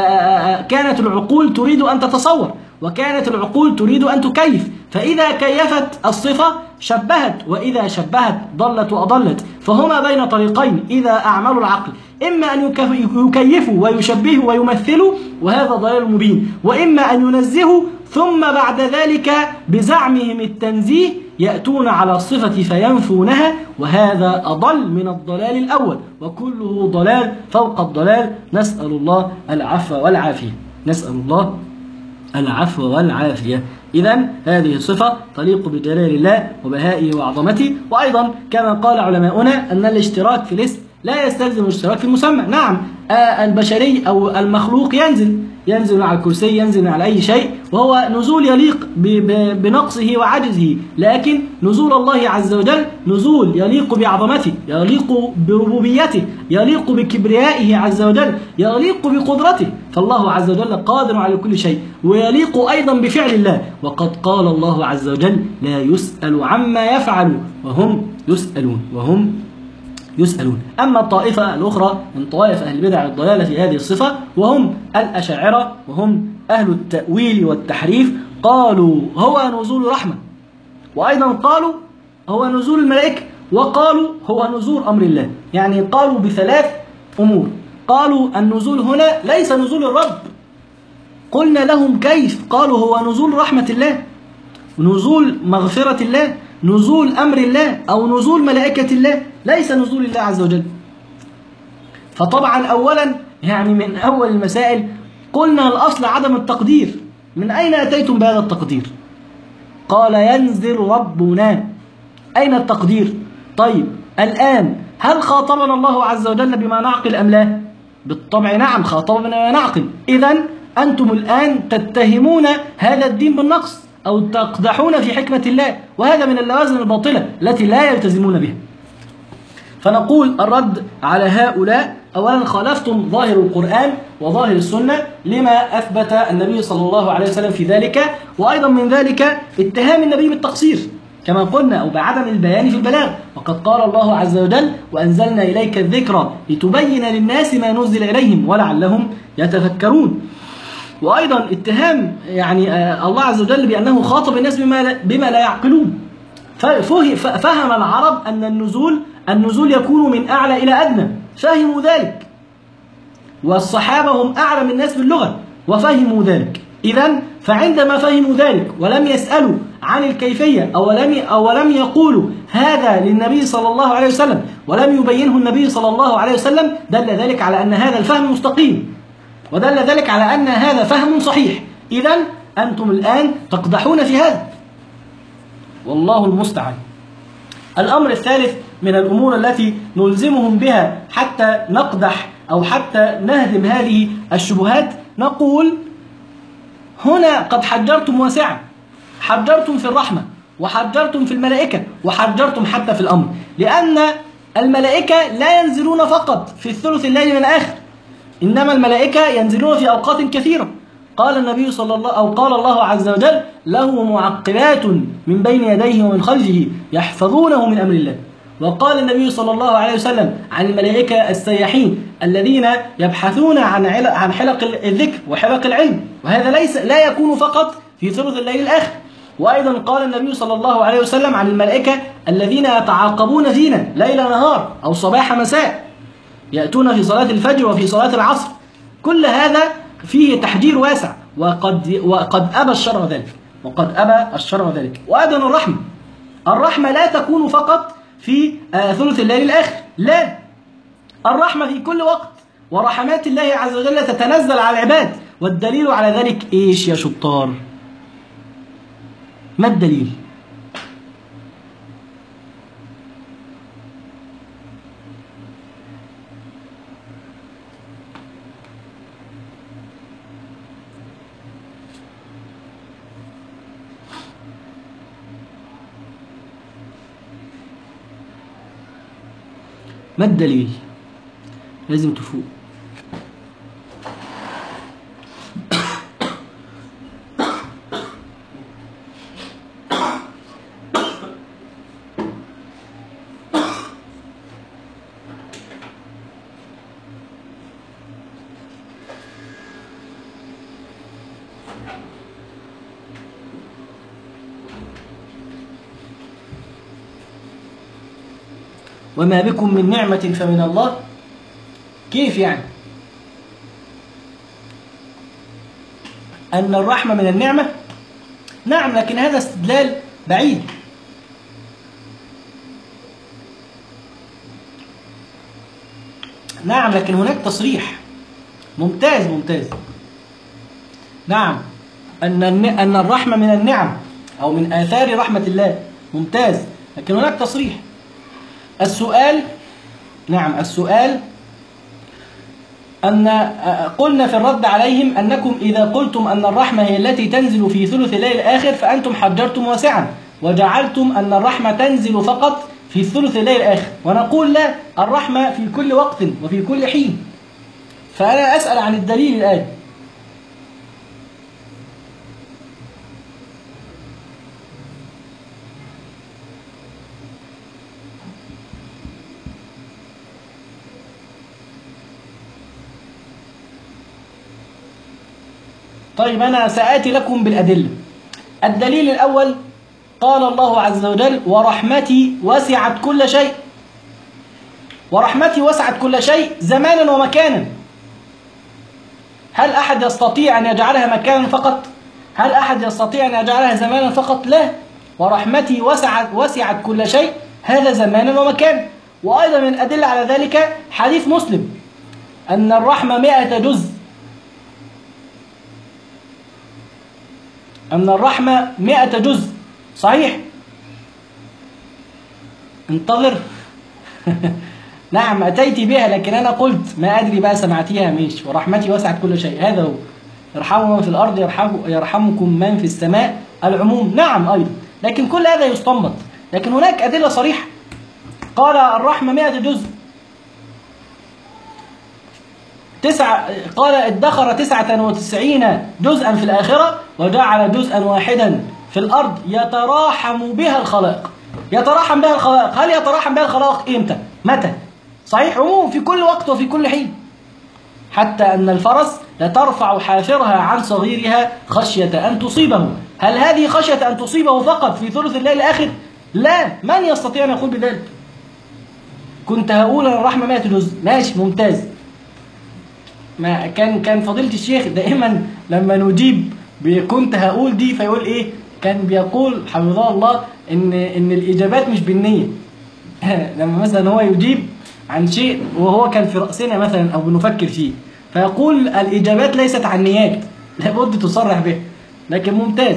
كانت العقول تريد أن تتصور، وكانت العقول تريد أن تكيف، فإذا كيفت الصفة شبهت، وإذا شبهت ضلت وأضلت. فهما بين طريقين إذا أعملوا العقل، إما أن يكيفوا ويشبهوا ويمثلوا وهذا ضلال مبين، وإما أن ينزهوا ثم بعد ذلك بزعمهم التنزيه يأتون على الصفة فينفونها، وهذا أضل من الضلال الأول، وكله ضلال فوق الضلال. نسأل الله العفو والعافية، نسأل الله العفو والعافية. إذن هذه الصفة تليق بجلال الله وبهائه وعظمته. وأيضا كما قال علماؤنا أن الاشتراك في الاسم لا يستلزم الاشتراك في المسمى. نعم آه البشري أو المخلوق ينزل ينزل على الكرسي، ينزل على أي شيء، وهو نزول يليق بنقصه وعجزه، لكن نزول الله عز وجل نزول يليق بعظمته، يليق بربوبيته، يليق بكبريائه عز وجل، يليق بقدرته، فالله عز وجل قادر على كل شيء، ويليق أيضا بفعل الله. وقد قال الله عز وجل لا يسأل عما يفعل وهم يسألون وهم يسألون. أما الطائفة الأخرى من طوائف أهل البدع والضلالة في هذه الصفة وهم الأشاعرة وهم أهل التأويل والتحريف، قالوا هو نزول رحمة، وأيضا قالوا هو نزول الملائكة، وقالوا هو نزول أمر الله. يعني قالوا بثلاث أمور. قالوا النزول هنا ليس نزول الرب، قلنا لهم كيف؟ قالوا هو نزول رحمة الله، نزول مغفرة الله، نزول أمر الله، أو نزول ملائكة الله، ليس نزول الله عز وجل. فطبعا أولا يعني من أول المسائل قلنا الأصل عدم التقدير، من أين أتيتم بهذا التقدير؟ قال ينزل ربنا، أين التقدير؟ طيب الآن هل خاطبنا الله عز وجل بما نعقل أم لا؟ بالطبع نعم، خاطبنا بما نعقل. إذن أنتم الآن تتهمون هذا الدين بالنقص أو تقدحون في حكمة الله، وهذا من اللوازم الباطلة التي لا يلتزمون بها. فنقول الرد على هؤلاء: أولا خالفتم ظاهر القرآن وظاهر السنة لما أثبت النبي صلى الله عليه وسلم في ذلك، وأيضا من ذلك اتهام النبي بالتقصير كما قلنا أو بعدم البيان في البلاغ. وقد قال الله عز وجل وأنزلنا إليك الذكر لتبين للناس ما نزل إليهم ولعلهم يتفكرون. وأيضا اتهام يعني الله عز وجل بأنه خاطب الناس بما بما لا يعقلون. فهم العرب أن النزول النزول يكون من أعلى إلى أدنى، فهموا ذلك، والصحابة هم أعلم الناس باللغة وفهموا ذلك. إذن فعندما فهموا ذلك ولم يسألوا عن الكيفية أو لم أو لم يقولوا هذا للنبي صلى الله عليه وسلم ولم يبينه النبي صلى الله عليه وسلم، دل ذلك على أن هذا الفهم مستقيم، ودل ذلك على أن هذا فهم صحيح. إذن أنتم الآن تقدحون في هذا، والله المستعان. الأمر الثالث من الأمور التي نلزمهم بها حتى نقدح أو حتى نهدم هذه الشبهات، نقول هنا قد حجرتم واسعا، حجرتم في الرحمة وحجرتم في الملائكة وحجرتم حتى في الأمر، لأن الملائكة لا ينزلون فقط في الثلث الليل من الآخر، إنما الملائكة ينزلون في أوقات كثيرة. قال النبي صلى الله أو قال الله عز وجل له معقبات من بين يديه ومن خلفه يحفظونه من أمر الله. وقال النبي صلى الله عليه وسلم عن الملائكة السياحين الذين يبحثون عن عن حلق الذكر وحلق العلم، وهذا ليس لا يكون فقط في ثلث الليل الآخر. وأيضا قال النبي صلى الله عليه وسلم عن الملائكة الذين يتعاقبون فينا ليل نهار أو صباح مساء، يأتون في صلاة الفجر وفي صلاة العصر. كل هذا فيه تحذير واسع، وقد وقد أبى الشرع ذلك، وقد أبى الشرع ذلك. وأيضا الرحمة، الرحمة لا تكون فقط في ثلث الليل الآخر، لا، الرحمة في كل وقت، ورحمات الله عز وجل تتنزل على العباد. والدليل على ذلك إيش يا شطار؟ ما الدليل؟ ما الدليل؟ لازم تفوق. وما بكم من نعمة فمن الله. كيف يعني؟ أن الرحمة من النعمة؟ نعم، لكن هذا استدلال بعيد. نعم، لكن هناك تصريح. ممتاز ممتاز. نعم، أن أن الرحمة من النعم أو من آثار رحمة الله. ممتاز، لكن هناك تصريح. السؤال، نعم السؤال أن قلنا في الرد عليهم أنكم إذا قلتم أن الرحمة هي التي تنزل في ثلث الليل الآخر فأنتم حجرتم واسعا وجعلتم أن الرحمة تنزل فقط في ثلث الليل الآخر، ونقول لا، الرحمة في كل وقت وفي كل حين. فأنا أسأل عن الدليل الآن. طيب أنا سآتي لكم بالأدلة. الدليل الأول، قال الله عز وجل: ورحمتي وسعت كل شيء. ورحمتي وسعت كل شيء زمانا ومكانا. هل أحد يستطيع أن يجعلها مكانا فقط؟ هل أحد يستطيع أن يجعلها زمانا فقط؟ لا، ورحمتي وسعت وسعت كل شيء، هذا زمانا ومكانا. وأيضا من الأدلة على ذلك حديث مسلم أن الرحمة مئة جزء، أن الرحمة مئة جزء. صحيح؟ انتظر. نعم أتيت بها، لكن أنا قلت ما أدري بقى سمعتيها مش. ورحمتي وسعت كل شيء، هذا هو. يرحموا من في الأرض يرحمكم من في السماء، العموم. نعم أيضا، لكن كل هذا يستنبط. لكن هناك أدلة صريحة. قال الرحمة مئة جزء. تسعة قال ادخر تسعة وتسعين جزءا في الآخرة وجعل جزءا واحدا في الأرض يتراحم بها الخلائق. يتراحم بها الخلائق. هل يتراحم بها الخلائق إمتى؟ متى؟ صحيح، عموم، في كل وقت وفي كل حين. حتى أن الفرس لترفع حافرها عن صغيرها خشية أن تصيبه. هل هذه خشية أن تصيبه فقط في ثلث الليل الآخر؟ لا، من يستطيع أن يقول بذلك؟ كنت هقول أن الرحمة مئة جزء، ماشي، ممتاز. ما كان كان فضيلة الشيخ دائما لما نجيب كنت هقول دي فيقول ايه؟ كان بيقول حفظه الله ان ان الاجابات مش بالنية. لما مثلا هو يجيب عن شيء وهو كان في رأسنا مثلا او بنفكر فيه، فيقول الاجابات ليست عن نيات، لابد تصرح به. لكن ممتاز.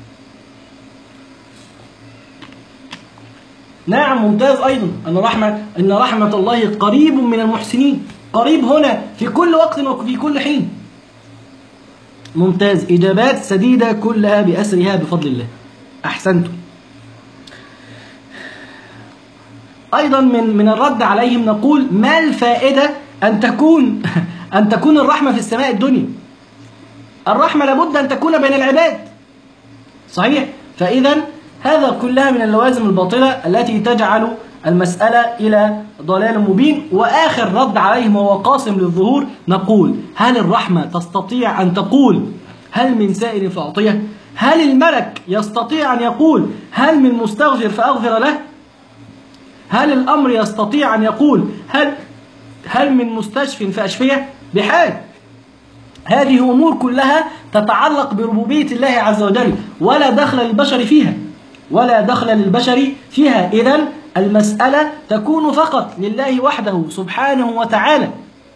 نعم ممتاز ايضا ان رحمة ان رحمة الله قريب من المحسنين. قريب هنا في كل وقت وفي كل حين. ممتاز، إجابات سديدة كلها بأسرها بفضل الله. أحسنتم. أيضا من من الرد عليهم نقول: ما الفائدة أن تكون أن تكون الرحمة في السماء الدنيا؟ الرحمة لابد أن تكون بين العباد. صحيح؟ فإذا هذا كلها من اللوازم الباطلة التي تجعل المسألة إلى ضلال مبين. وآخر رد عليهم وهو قاسم للظهور، نقول هل الرحمة تستطيع أن تقول هل من سائل فأعطيه؟ هل الملك يستطيع أن يقول هل من مستغفر فأغفر له؟ هل الأمر يستطيع أن يقول هل هل من مستشف فأشفيه؟ بحال. هذه أمور كلها تتعلق بربوبية الله عز وجل، ولا دخل للبشر فيها، ولا دخل للبشر فيها. إذن المسألة تكون فقط لله وحده سبحانه وتعالى.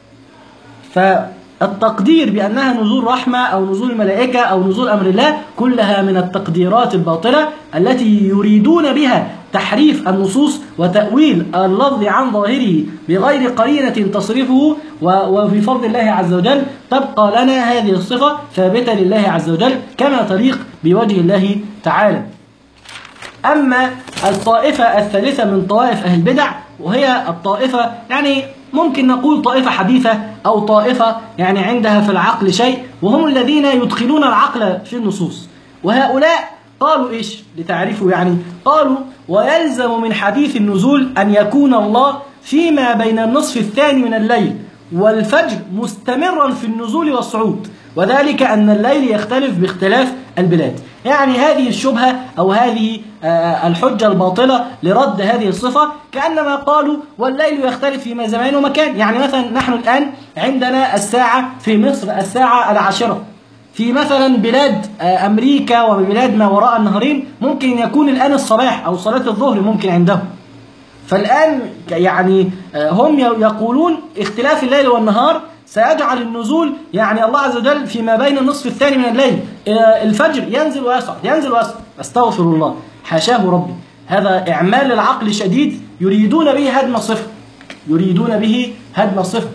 فالتقدير بأنها نزول رحمة أو نزول ملائكة أو نزول أمر الله كلها من التقديرات الباطلة التي يريدون بها تحريف النصوص وتأويل اللفظ عن ظاهره بغير قرينة تصرفه. وفي فضل الله عز وجل تبقى لنا هذه الصفة ثابتة لله عز وجل كما تليق بوجه الله تعالى. أما الطائفة الثالثة من طوائف أهل البدع، وهي الطائفة يعني ممكن نقول طائفة حديثة أو طائفة يعني عندها في العقل شيء، وهم الذين يدخلون العقل في النصوص. وهؤلاء قالوا إيش لتعرفوا؟ يعني قالوا ويلزم من حديث النزول أن يكون الله فيما بين النصف الثاني من الليل والفجر مستمرا في النزول والصعود، وذلك أن الليل يختلف باختلاف البلاد. يعني هذه الشبهة أو هذه الحجة الباطلة لرد هذه الصفة كأنما قالوا والليل يختلف في زمان ومكان. يعني مثلا نحن الآن عندنا الساعة في مصر الساعة العاشرة، في مثلا بلاد أمريكا وبلاد ما وراء النهرين ممكن يكون الآن الصباح أو صلاة الظهر ممكن عندهم. فالآن يعني هم يقولون اختلاف الليل والنهار سيجعل النزول يعني الله عز وجل فيما بين النصف الثاني من الليل الفجر ينزل ويصعد ينزل ويصعد. استغفر الله، حاشاه ربي، هذا إعمال العقل شديد يريدون به هدم الصفة، يريدون به هدم الصفة.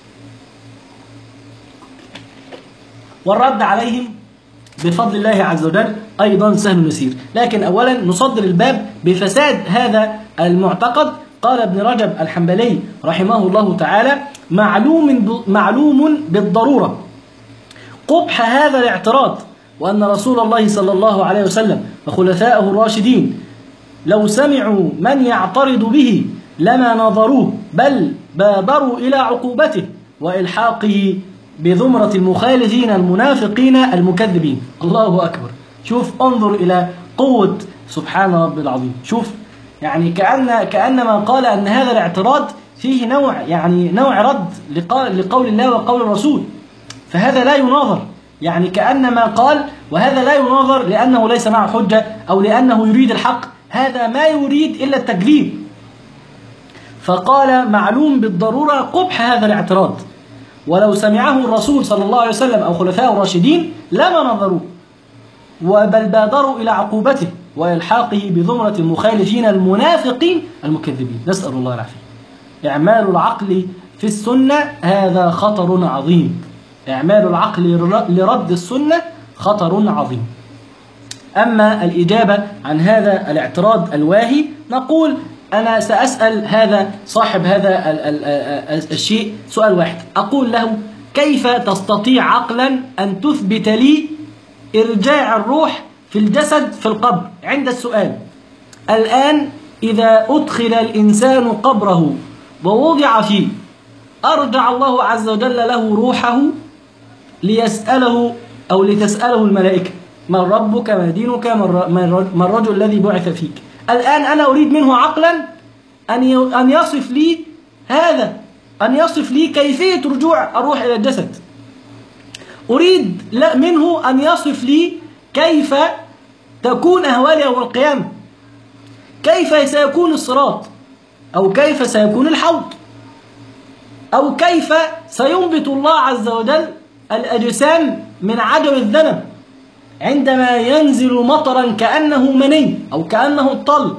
والرد عليهم بفضل الله عز وجل أيضا سهل يسير. لكن أولا نصدر الباب بفساد هذا المعتقد. قال ابن رجب الحنبلي رحمه الله تعالى معلوم معلوم بالضرورة قبح هذا الاعتراض، وأن رسول الله صلى الله عليه وسلم وخلفائه الراشدين لو سمعوا من يعترض به لما نظروه، بل بادروا إلى عقوبته وإلحاقه بذمرة المخالفين المنافقين المكذبين. الله أكبر. شوف، انظر إلى قوة سبحان رب العظيم. شوف يعني كأن كأنما قال أن هذا الاعتراض فيه نوع يعني نوع رد لقول الله وقول الرسول، فهذا لا يناظر. يعني كأنما قال وهذا لا يناظر لأنه ليس معه حجة أو لأنه يريد الحق، هذا ما يريد إلا التكذيب. فقال معلوم بالضرورة قبح هذا الاعتراض، ولو سمعه الرسول صلى الله عليه وسلم أو خلفاء الراشدين لما نظروه، وبل بادروا إلى عقوبته وإلحاقه بذمرة المخالفين المنافقين المكذبين. نسأل الله العافية. إعمال العقل في السنة هذا خطر عظيم، إعمال العقل لرد السنة خطر عظيم. أما الإجابة عن هذا الاعتراض الواهي، نقول أنا سأسأل هذا صاحب هذا الشيء سؤال واحد، أقول له كيف تستطيع عقلا أن تثبت لي إرجاع الروح في الجسد في القبر عند السؤال؟ الآن إذا أدخل الإنسان قبره ووضع فيه أرجع الله عز وجل له روحه ليسأله أو لتسأله الملائكة من ربك ما دينك ما الرجل الذي بعث فيك. الآن أنا أريد منه عقلا أن يصف لي هذا، أن يصف لي كيفية رجوع الروح إلى الجسد. أريد منه أن يصف لي كيف تكون أهوال يوم القيامة، كيف سيكون الصراط، أو كيف سيكون الحوض، أو كيف سينبت الله عز وجل الأجسام من عجب الذنب عندما ينزل مطرا كأنه مني أو كأنه الطل.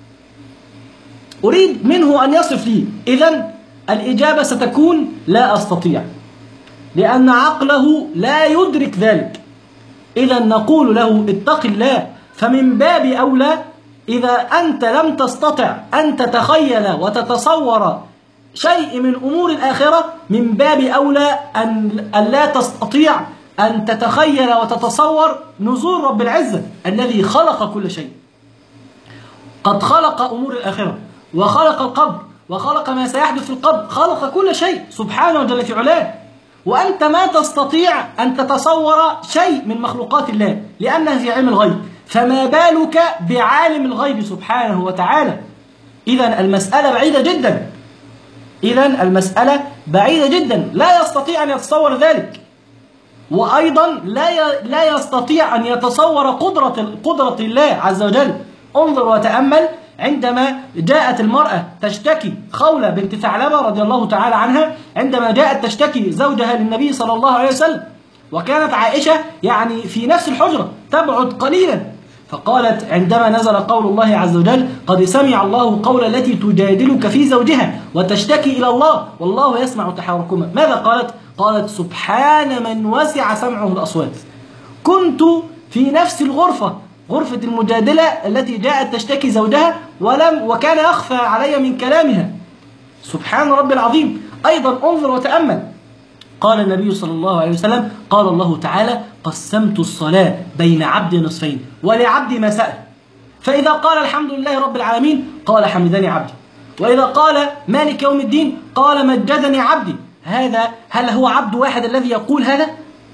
أريد منه أن يصف لي. إذن الإجابة ستكون لا أستطيع، لأن عقله لا يدرك ذلك. إذن نقول له اتق الله. فمن باب أولى إذا أنت لم تستطع أن تتخيل وتتصور شيء من أمور الآخرة، من باب أولى أن لا تستطيع أن تتخيل وتتصور نزول رب العزة الذي خلق كل شيء. قد خلق أمور الآخرة وخلق القبر وخلق ما سيحدث في القبر، خلق كل شيء سبحانه جل في علاه. وأنت ما تستطيع أن تتصور شيء من مخلوقات الله لأنها في علم الغيب، فما بالك بعالم الغيب سبحانه وتعالى. إذن المسألة بعيدة جدا، إذن المسألة بعيدة جدا، لا يستطيع أن يتصور ذلك. وأيضا لا لا يستطيع أن يتصور قدرة قدرة الله عز وجل. انظر وتأمل عندما جاءت المرأة تشتكي، خولة بنت ثعلبة رضي الله تعالى عنها، عندما جاءت تشتكي زوجها للنبي صلى الله عليه وسلم، وكانت عائشة يعني في نفس الحجرة تبعد قليلا، فقالت عندما نزل قول الله عز وجل: قد سمع الله قول التي تجادلك في زوجها وتشتكي إلى الله والله يسمع تحاوركما، ماذا قالت؟ قالت: سبحان من وسع سمعه الأصوات. كنت في نفس الغرفة، غرفة المجادلة التي جاءت تشتكي زوجها، ولم وكان يخفى علي من كلامها. سبحان رب العظيم. أيضا انظر وتأمل، قال النبي صلى الله عليه وسلم: قال الله تعالى: قسمت الصلاة بين عبد نصفين ولعبدي ما سأل، فإذا قال الحمد لله رب العالمين قال حمدني عبدي، وإذا قال مالك يوم الدين قال مجدني عبدي. هذا هل هو عبد واحد الذي يقول هذا؟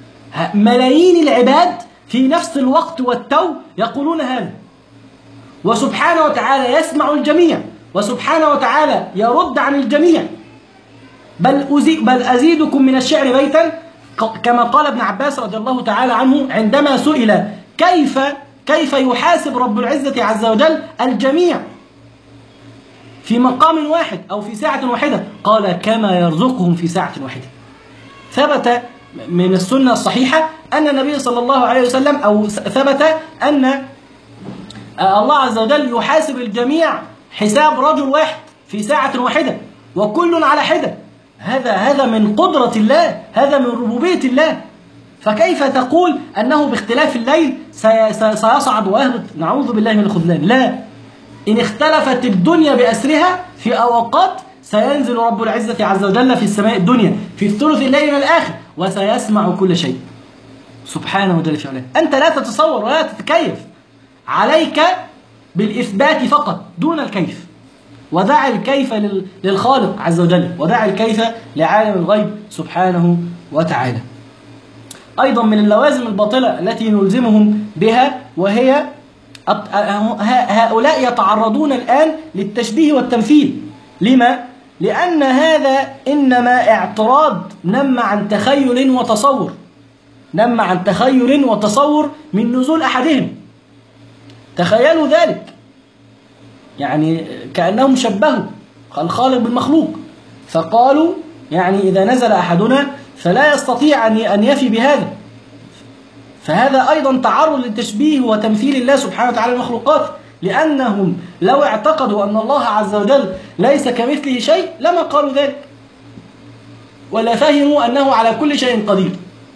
ملايين العباد في نفس الوقت والتو يقولون هذا، وسبحانه وتعالى يسمع الجميع، وسبحانه وتعالى يرد عن الجميع. بل, أزي بل أزيدكم من الشعر بيتا، كما قال ابن عباس رضي الله تعالى عنه عندما سئل كيف كيف يحاسب رب العزة عز وجل الجميع في مقام واحد أو في ساعة واحدة، قال: كما يرزقهم في ساعة واحدة. ثبت من السنة الصحيحة أن النبي صلى الله عليه وسلم، أو ثبت أن الله عز وجل يحاسب الجميع حساب رجل واحد في ساعة واحدة، وكل على حدة. هذا هذا من قدرة الله، هذا من ربوبية الله. فكيف تقول أنه باختلاف الليل سيصعد ويهبط؟ نعوذ بالله من الخذلان. لا، إن اختلفت الدنيا بأسرها في أوقات سينزل رب العزة عز وجل في السماء الدنيا في الثلث الليل الآخر وسيسمع كل شيء سبحانه وتعالى في علاه. أنت لا تتصور ولا تتكيف، عليك بالإثبات فقط دون الكيف، ودع الكيف للخالق عز وجل، ودع الكيف لعالم الغيب سبحانه وتعالى. أيضا من اللوازم الباطلة التي نلزمهم بها، وهي هؤلاء يتعرضون الآن للتشبيه والتمثيل. لما؟ لأن هذا إنما اعتراض نم عن تخيل وتصور، نم عن تخيل وتصور من نزول أحدهم. تخيلوا ذلك، يعني كأنهم شبهوا الخالق بالمخلوق، فقالوا يعني إذا نزل أحدنا فلا يستطيع أن يفي بهذا. فهذا أيضا تعرض للتشبيه وتمثيل الله سبحانه وتعالى المخلوقات، لأنهم لو اعتقدوا أن الله عز وجل ليس كمثله شيء لما قالوا ذلك، ولا فهموا أنه على كل شيء قدير.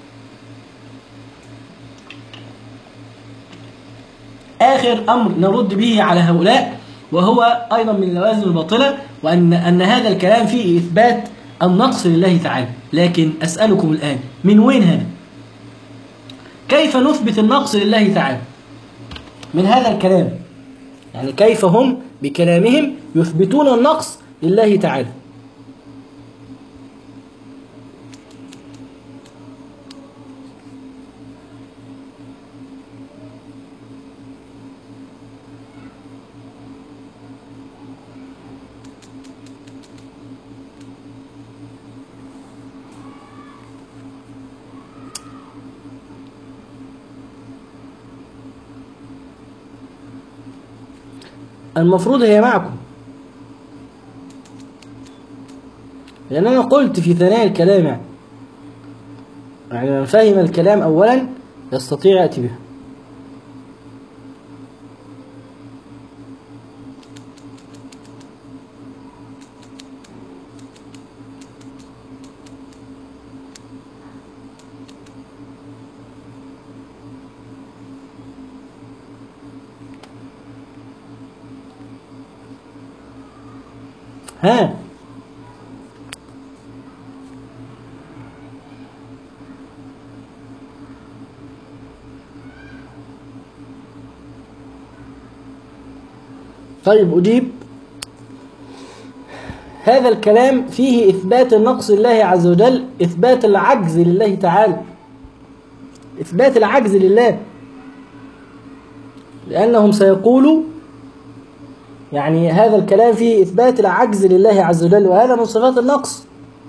آخر أمر نرد به على هؤلاء، وهو أيضا من اللوازم الباطلة، وأن أن هذا الكلام فيه إثبات النقص لله تعالى. لكن أسألكم الآن، من وين هذا؟ كيف نثبت النقص لله تعالى من هذا الكلام؟ يعني كيف هم بكلامهم يثبتون النقص لله تعالى؟ المفروض هي معكم، لأن أنا قلت في ثنايا الكلام يعني يعني من فهم الكلام أولا يستطيع يأتي به. ها طيب أجيب. هذا الكلام فيه إثبات النقص لله عز وجل، إثبات العجز لله تعالى، إثبات العجز لله، لأنهم سيقولوا يعني هذا الكلام فيه إثبات العجز لله عز وجل، وهذا من صفات النقص،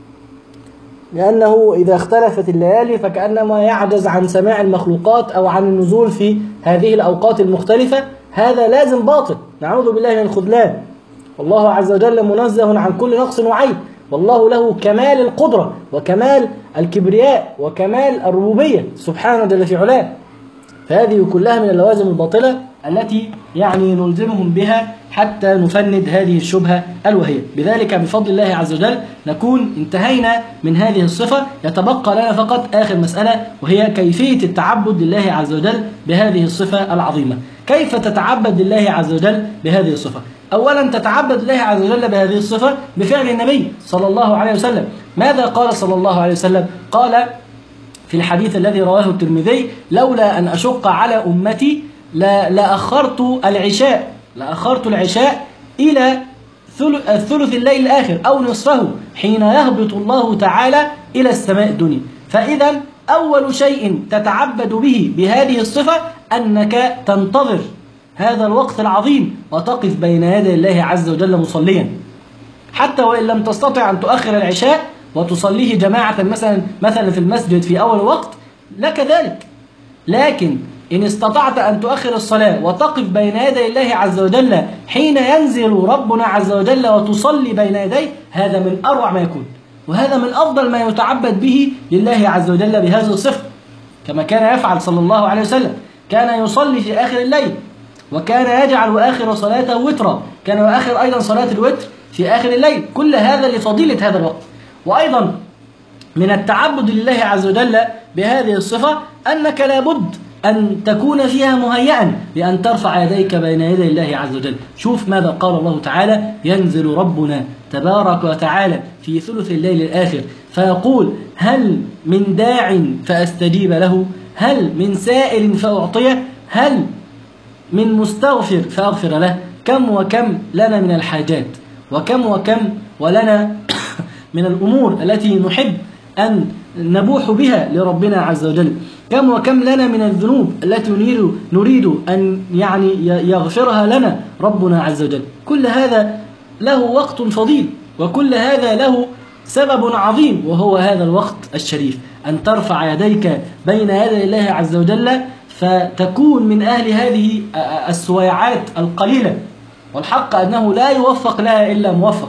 لأنه إذا اختلفت الليالي فكأنما يعجز عن سماع المخلوقات أو عن النزول في هذه الأوقات المختلفة، هذا لازم باطل، نعوذ بالله من الخذلان. والله عز وجل منزه عن كل نقص وعيب، والله له كمال القدرة وكمال الكبرياء وكمال الربوبية سبحانه جل في علاه. فهذه كلها من اللوازم الباطلة التي يعني نلزمهم بها حتى نفند هذه الشبهة الوهية. بذلك بفضل الله عز وجل نكون انتهينا من هذه الصفة. يتبقى لنا فقط آخر مسألة، وهي كيفية التعبد لله عز وجل بهذه الصفة العظيمة. كيف تتعبد لله عز وجل بهذه الصفة؟ أولا تتعبد لله عز وجل بهذه الصفة بفعل النبي صلى الله عليه وسلم. ماذا قال صلى الله عليه وسلم؟ قال في الحديث الذي رواه الترمذي: لولا أن أشق على أمتي لأخرت العشاء لأخرت العشاء إلى الثلث الليل الآخر أو نصفه، حين يهبط الله تعالى إلى السماء الدنيا. فإذا أول شيء تتعبد به بهذه الصفة أنك تنتظر هذا الوقت العظيم وتقف بين يدي الله عز وجل مصليا، حتى وإن لم تستطع أن تؤخر العشاء وتصليه جماعة مثلا مثلا في المسجد في أول وقت لك ذلك، لكن إن استطعت أن تؤخر الصلاة وتقف بين يدي الله عز وجل حين ينزل ربنا عز وجل وتصلي بين يديه، هذا من أروع ما يكون، وهذا من أفضل ما يتعبد به لله عز وجل بهذه الصفة، كما كان يفعل صلى الله عليه وسلم. كان يصلي في آخر الليل، وكان يجعل آخر صلاته وترا، كان يؤخر أيضا صلاة الوتر في آخر الليل. كل هذا لفضيلة هذا الوقت. وأيضا من التعبد لله عز وجل بهذه الصفة أنك لابد أن تكون فيها مهيئا لأن ترفع يديك بين يدي الله عز وجل. شوف ماذا قال الله تعالى: ينزل ربنا تبارك وتعالى في ثلث الليل الآخر فيقول: هل من داع فأستجيب له، هل من سائل فأعطيه، هل من مستغفر فأغفر له. كم وكم لنا من الحاجات، وكم وكم ولنا من الأمور التي نحب أن نبوح بها لربنا عز وجل. كم وكم لنا من الذنوب التي نريد, نريد أن يعني يغفرها لنا ربنا عز وجل. كل هذا له وقت فضيل، وكل هذا له سبب عظيم، وهو هذا الوقت الشريف، أن ترفع يديك بين يدي الله عز وجل فتكون من أهل هذه السويعات القليلة، والحق أنه لا يوفق لها إلا موفق،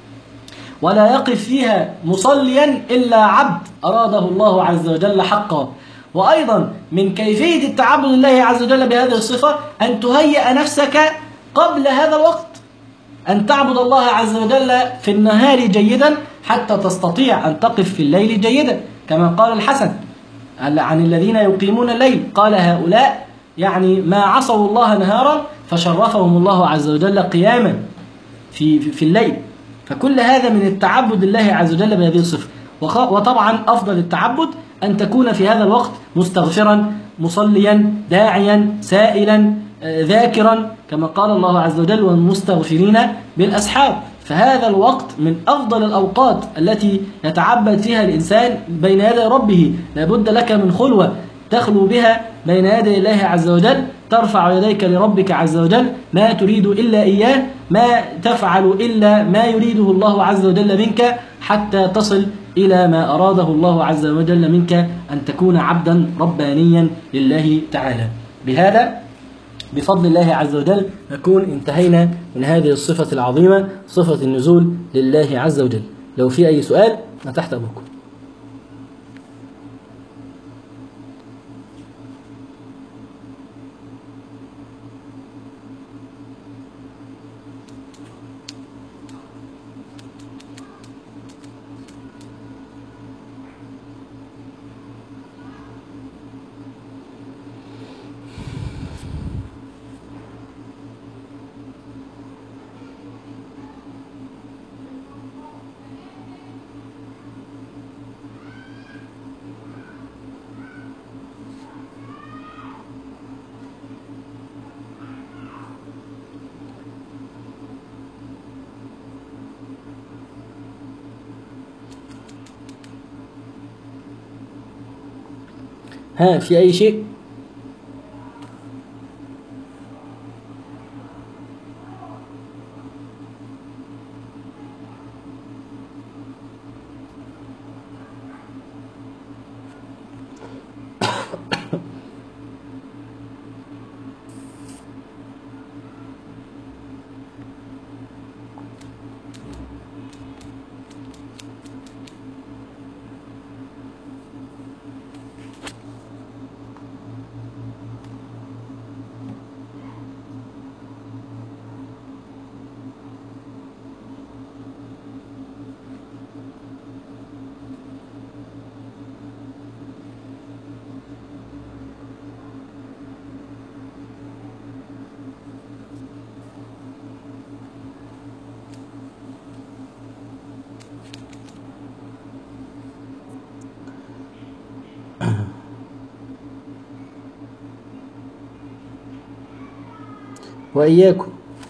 ولا يقف فيها مصليا إلا عبد أراده الله عز وجل حقا. وأيضا من كيفية التعبد لله عز وجل بهذه الصفة أن تهيئ نفسك قبل هذا الوقت، أن تعبد الله عز وجل في النهار جيدا حتى تستطيع أن تقف في الليل جيدا، كما قال الحسن عن الذين يقيمون الليل، قال: هؤلاء يعني ما عصوا الله نهارا فشرفهم الله عز وجل قياما في في الليل. فكل هذا من التعبد لله عز وجل بهذه الصفة. وطبعا أفضل التعبد أن تكون في هذا الوقت مستغفرا، مصليا، داعيا، سائلا، ذاكرا، كما قال الله عز وجل: والمستغفرين بالأسحار. فهذا الوقت من أفضل الأوقات التي يتعبد فيها الإنسان بين يدي ربه. لابد لك من خلوة تخلو بها بين يدي الله عز وجل، ترفع يديك لربك عز وجل، ما تريد إلا إياه، ما تفعل إلا ما يريده الله عز وجل منك، حتى تصل إلى ما أراده الله عز وجل منك، أن تكون عبدا ربانيا لله تعالى. بهذا بفضل الله عز وجل نكون انتهينا من هذه الصفة العظيمة، صفة النزول لله عز وجل. لو في أي سؤال أنا تحت أمركم. ها في أي شيء؟ وإياكم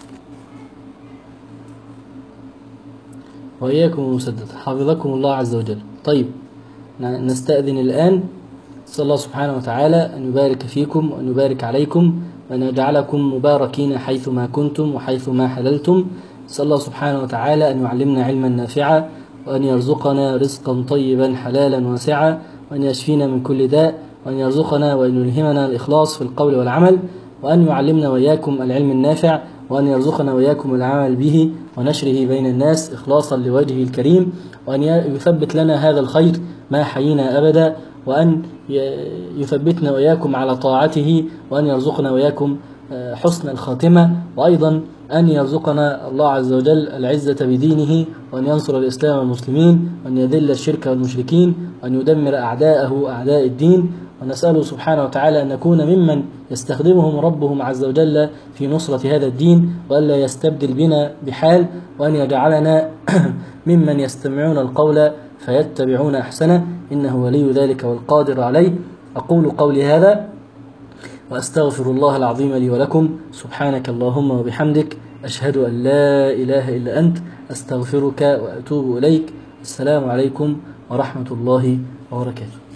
وإياكم مسدد، حفظكم الله عز وجل. طيب نستأذن الآن. نسأل الله سبحانه وتعالى أن يبارك فيكم وأن يبارك عليكم وأن يجعلكم مباركين حيثما كنتم وحيثما حللتم. نسأل الله سبحانه وتعالى أن يعلمنا علما نافعا وأن يرزقنا رزقا طيبا حلالا واسعا وأن يشفينا من كل داء وأن يرزقنا وأن يلهمنا الإخلاص في القول والعمل وأن يعلمنا وإياكم العلم النافع وأن يرزقنا وإياكم العمل به ونشره بين الناس إخلاصا لوجهه الكريم وأن يثبت لنا هذا الخير ما حيينا أبدا وأن يثبتنا وإياكم على طاعته وأن يرزقنا وإياكم حسن الخاتمة وأيضا أن يرزقنا الله عز وجل العزة بدينه وأن ينصر الإسلام والمسلمين وأن يذل الشرك والمشركين وأن يدمر أعداءه أعداء الدين. ونسأله سبحانه وتعالى أن نكون ممن يستخدمهم ربهم عز وجل في نصرة هذا الدين وألا يستبدل بنا بحال وأن يجعلنا ممن يستمعون القول فيتبعون أحسنه إنه ولي ذلك والقادر عليه. أقول قولي هذا وأستغفر الله العظيم لي ولكم. سبحانك اللهم وبحمدك أشهد أن لا إله إلا أنت أستغفرك وأتوب إليك. السلام عليكم ورحمة الله وبركاته.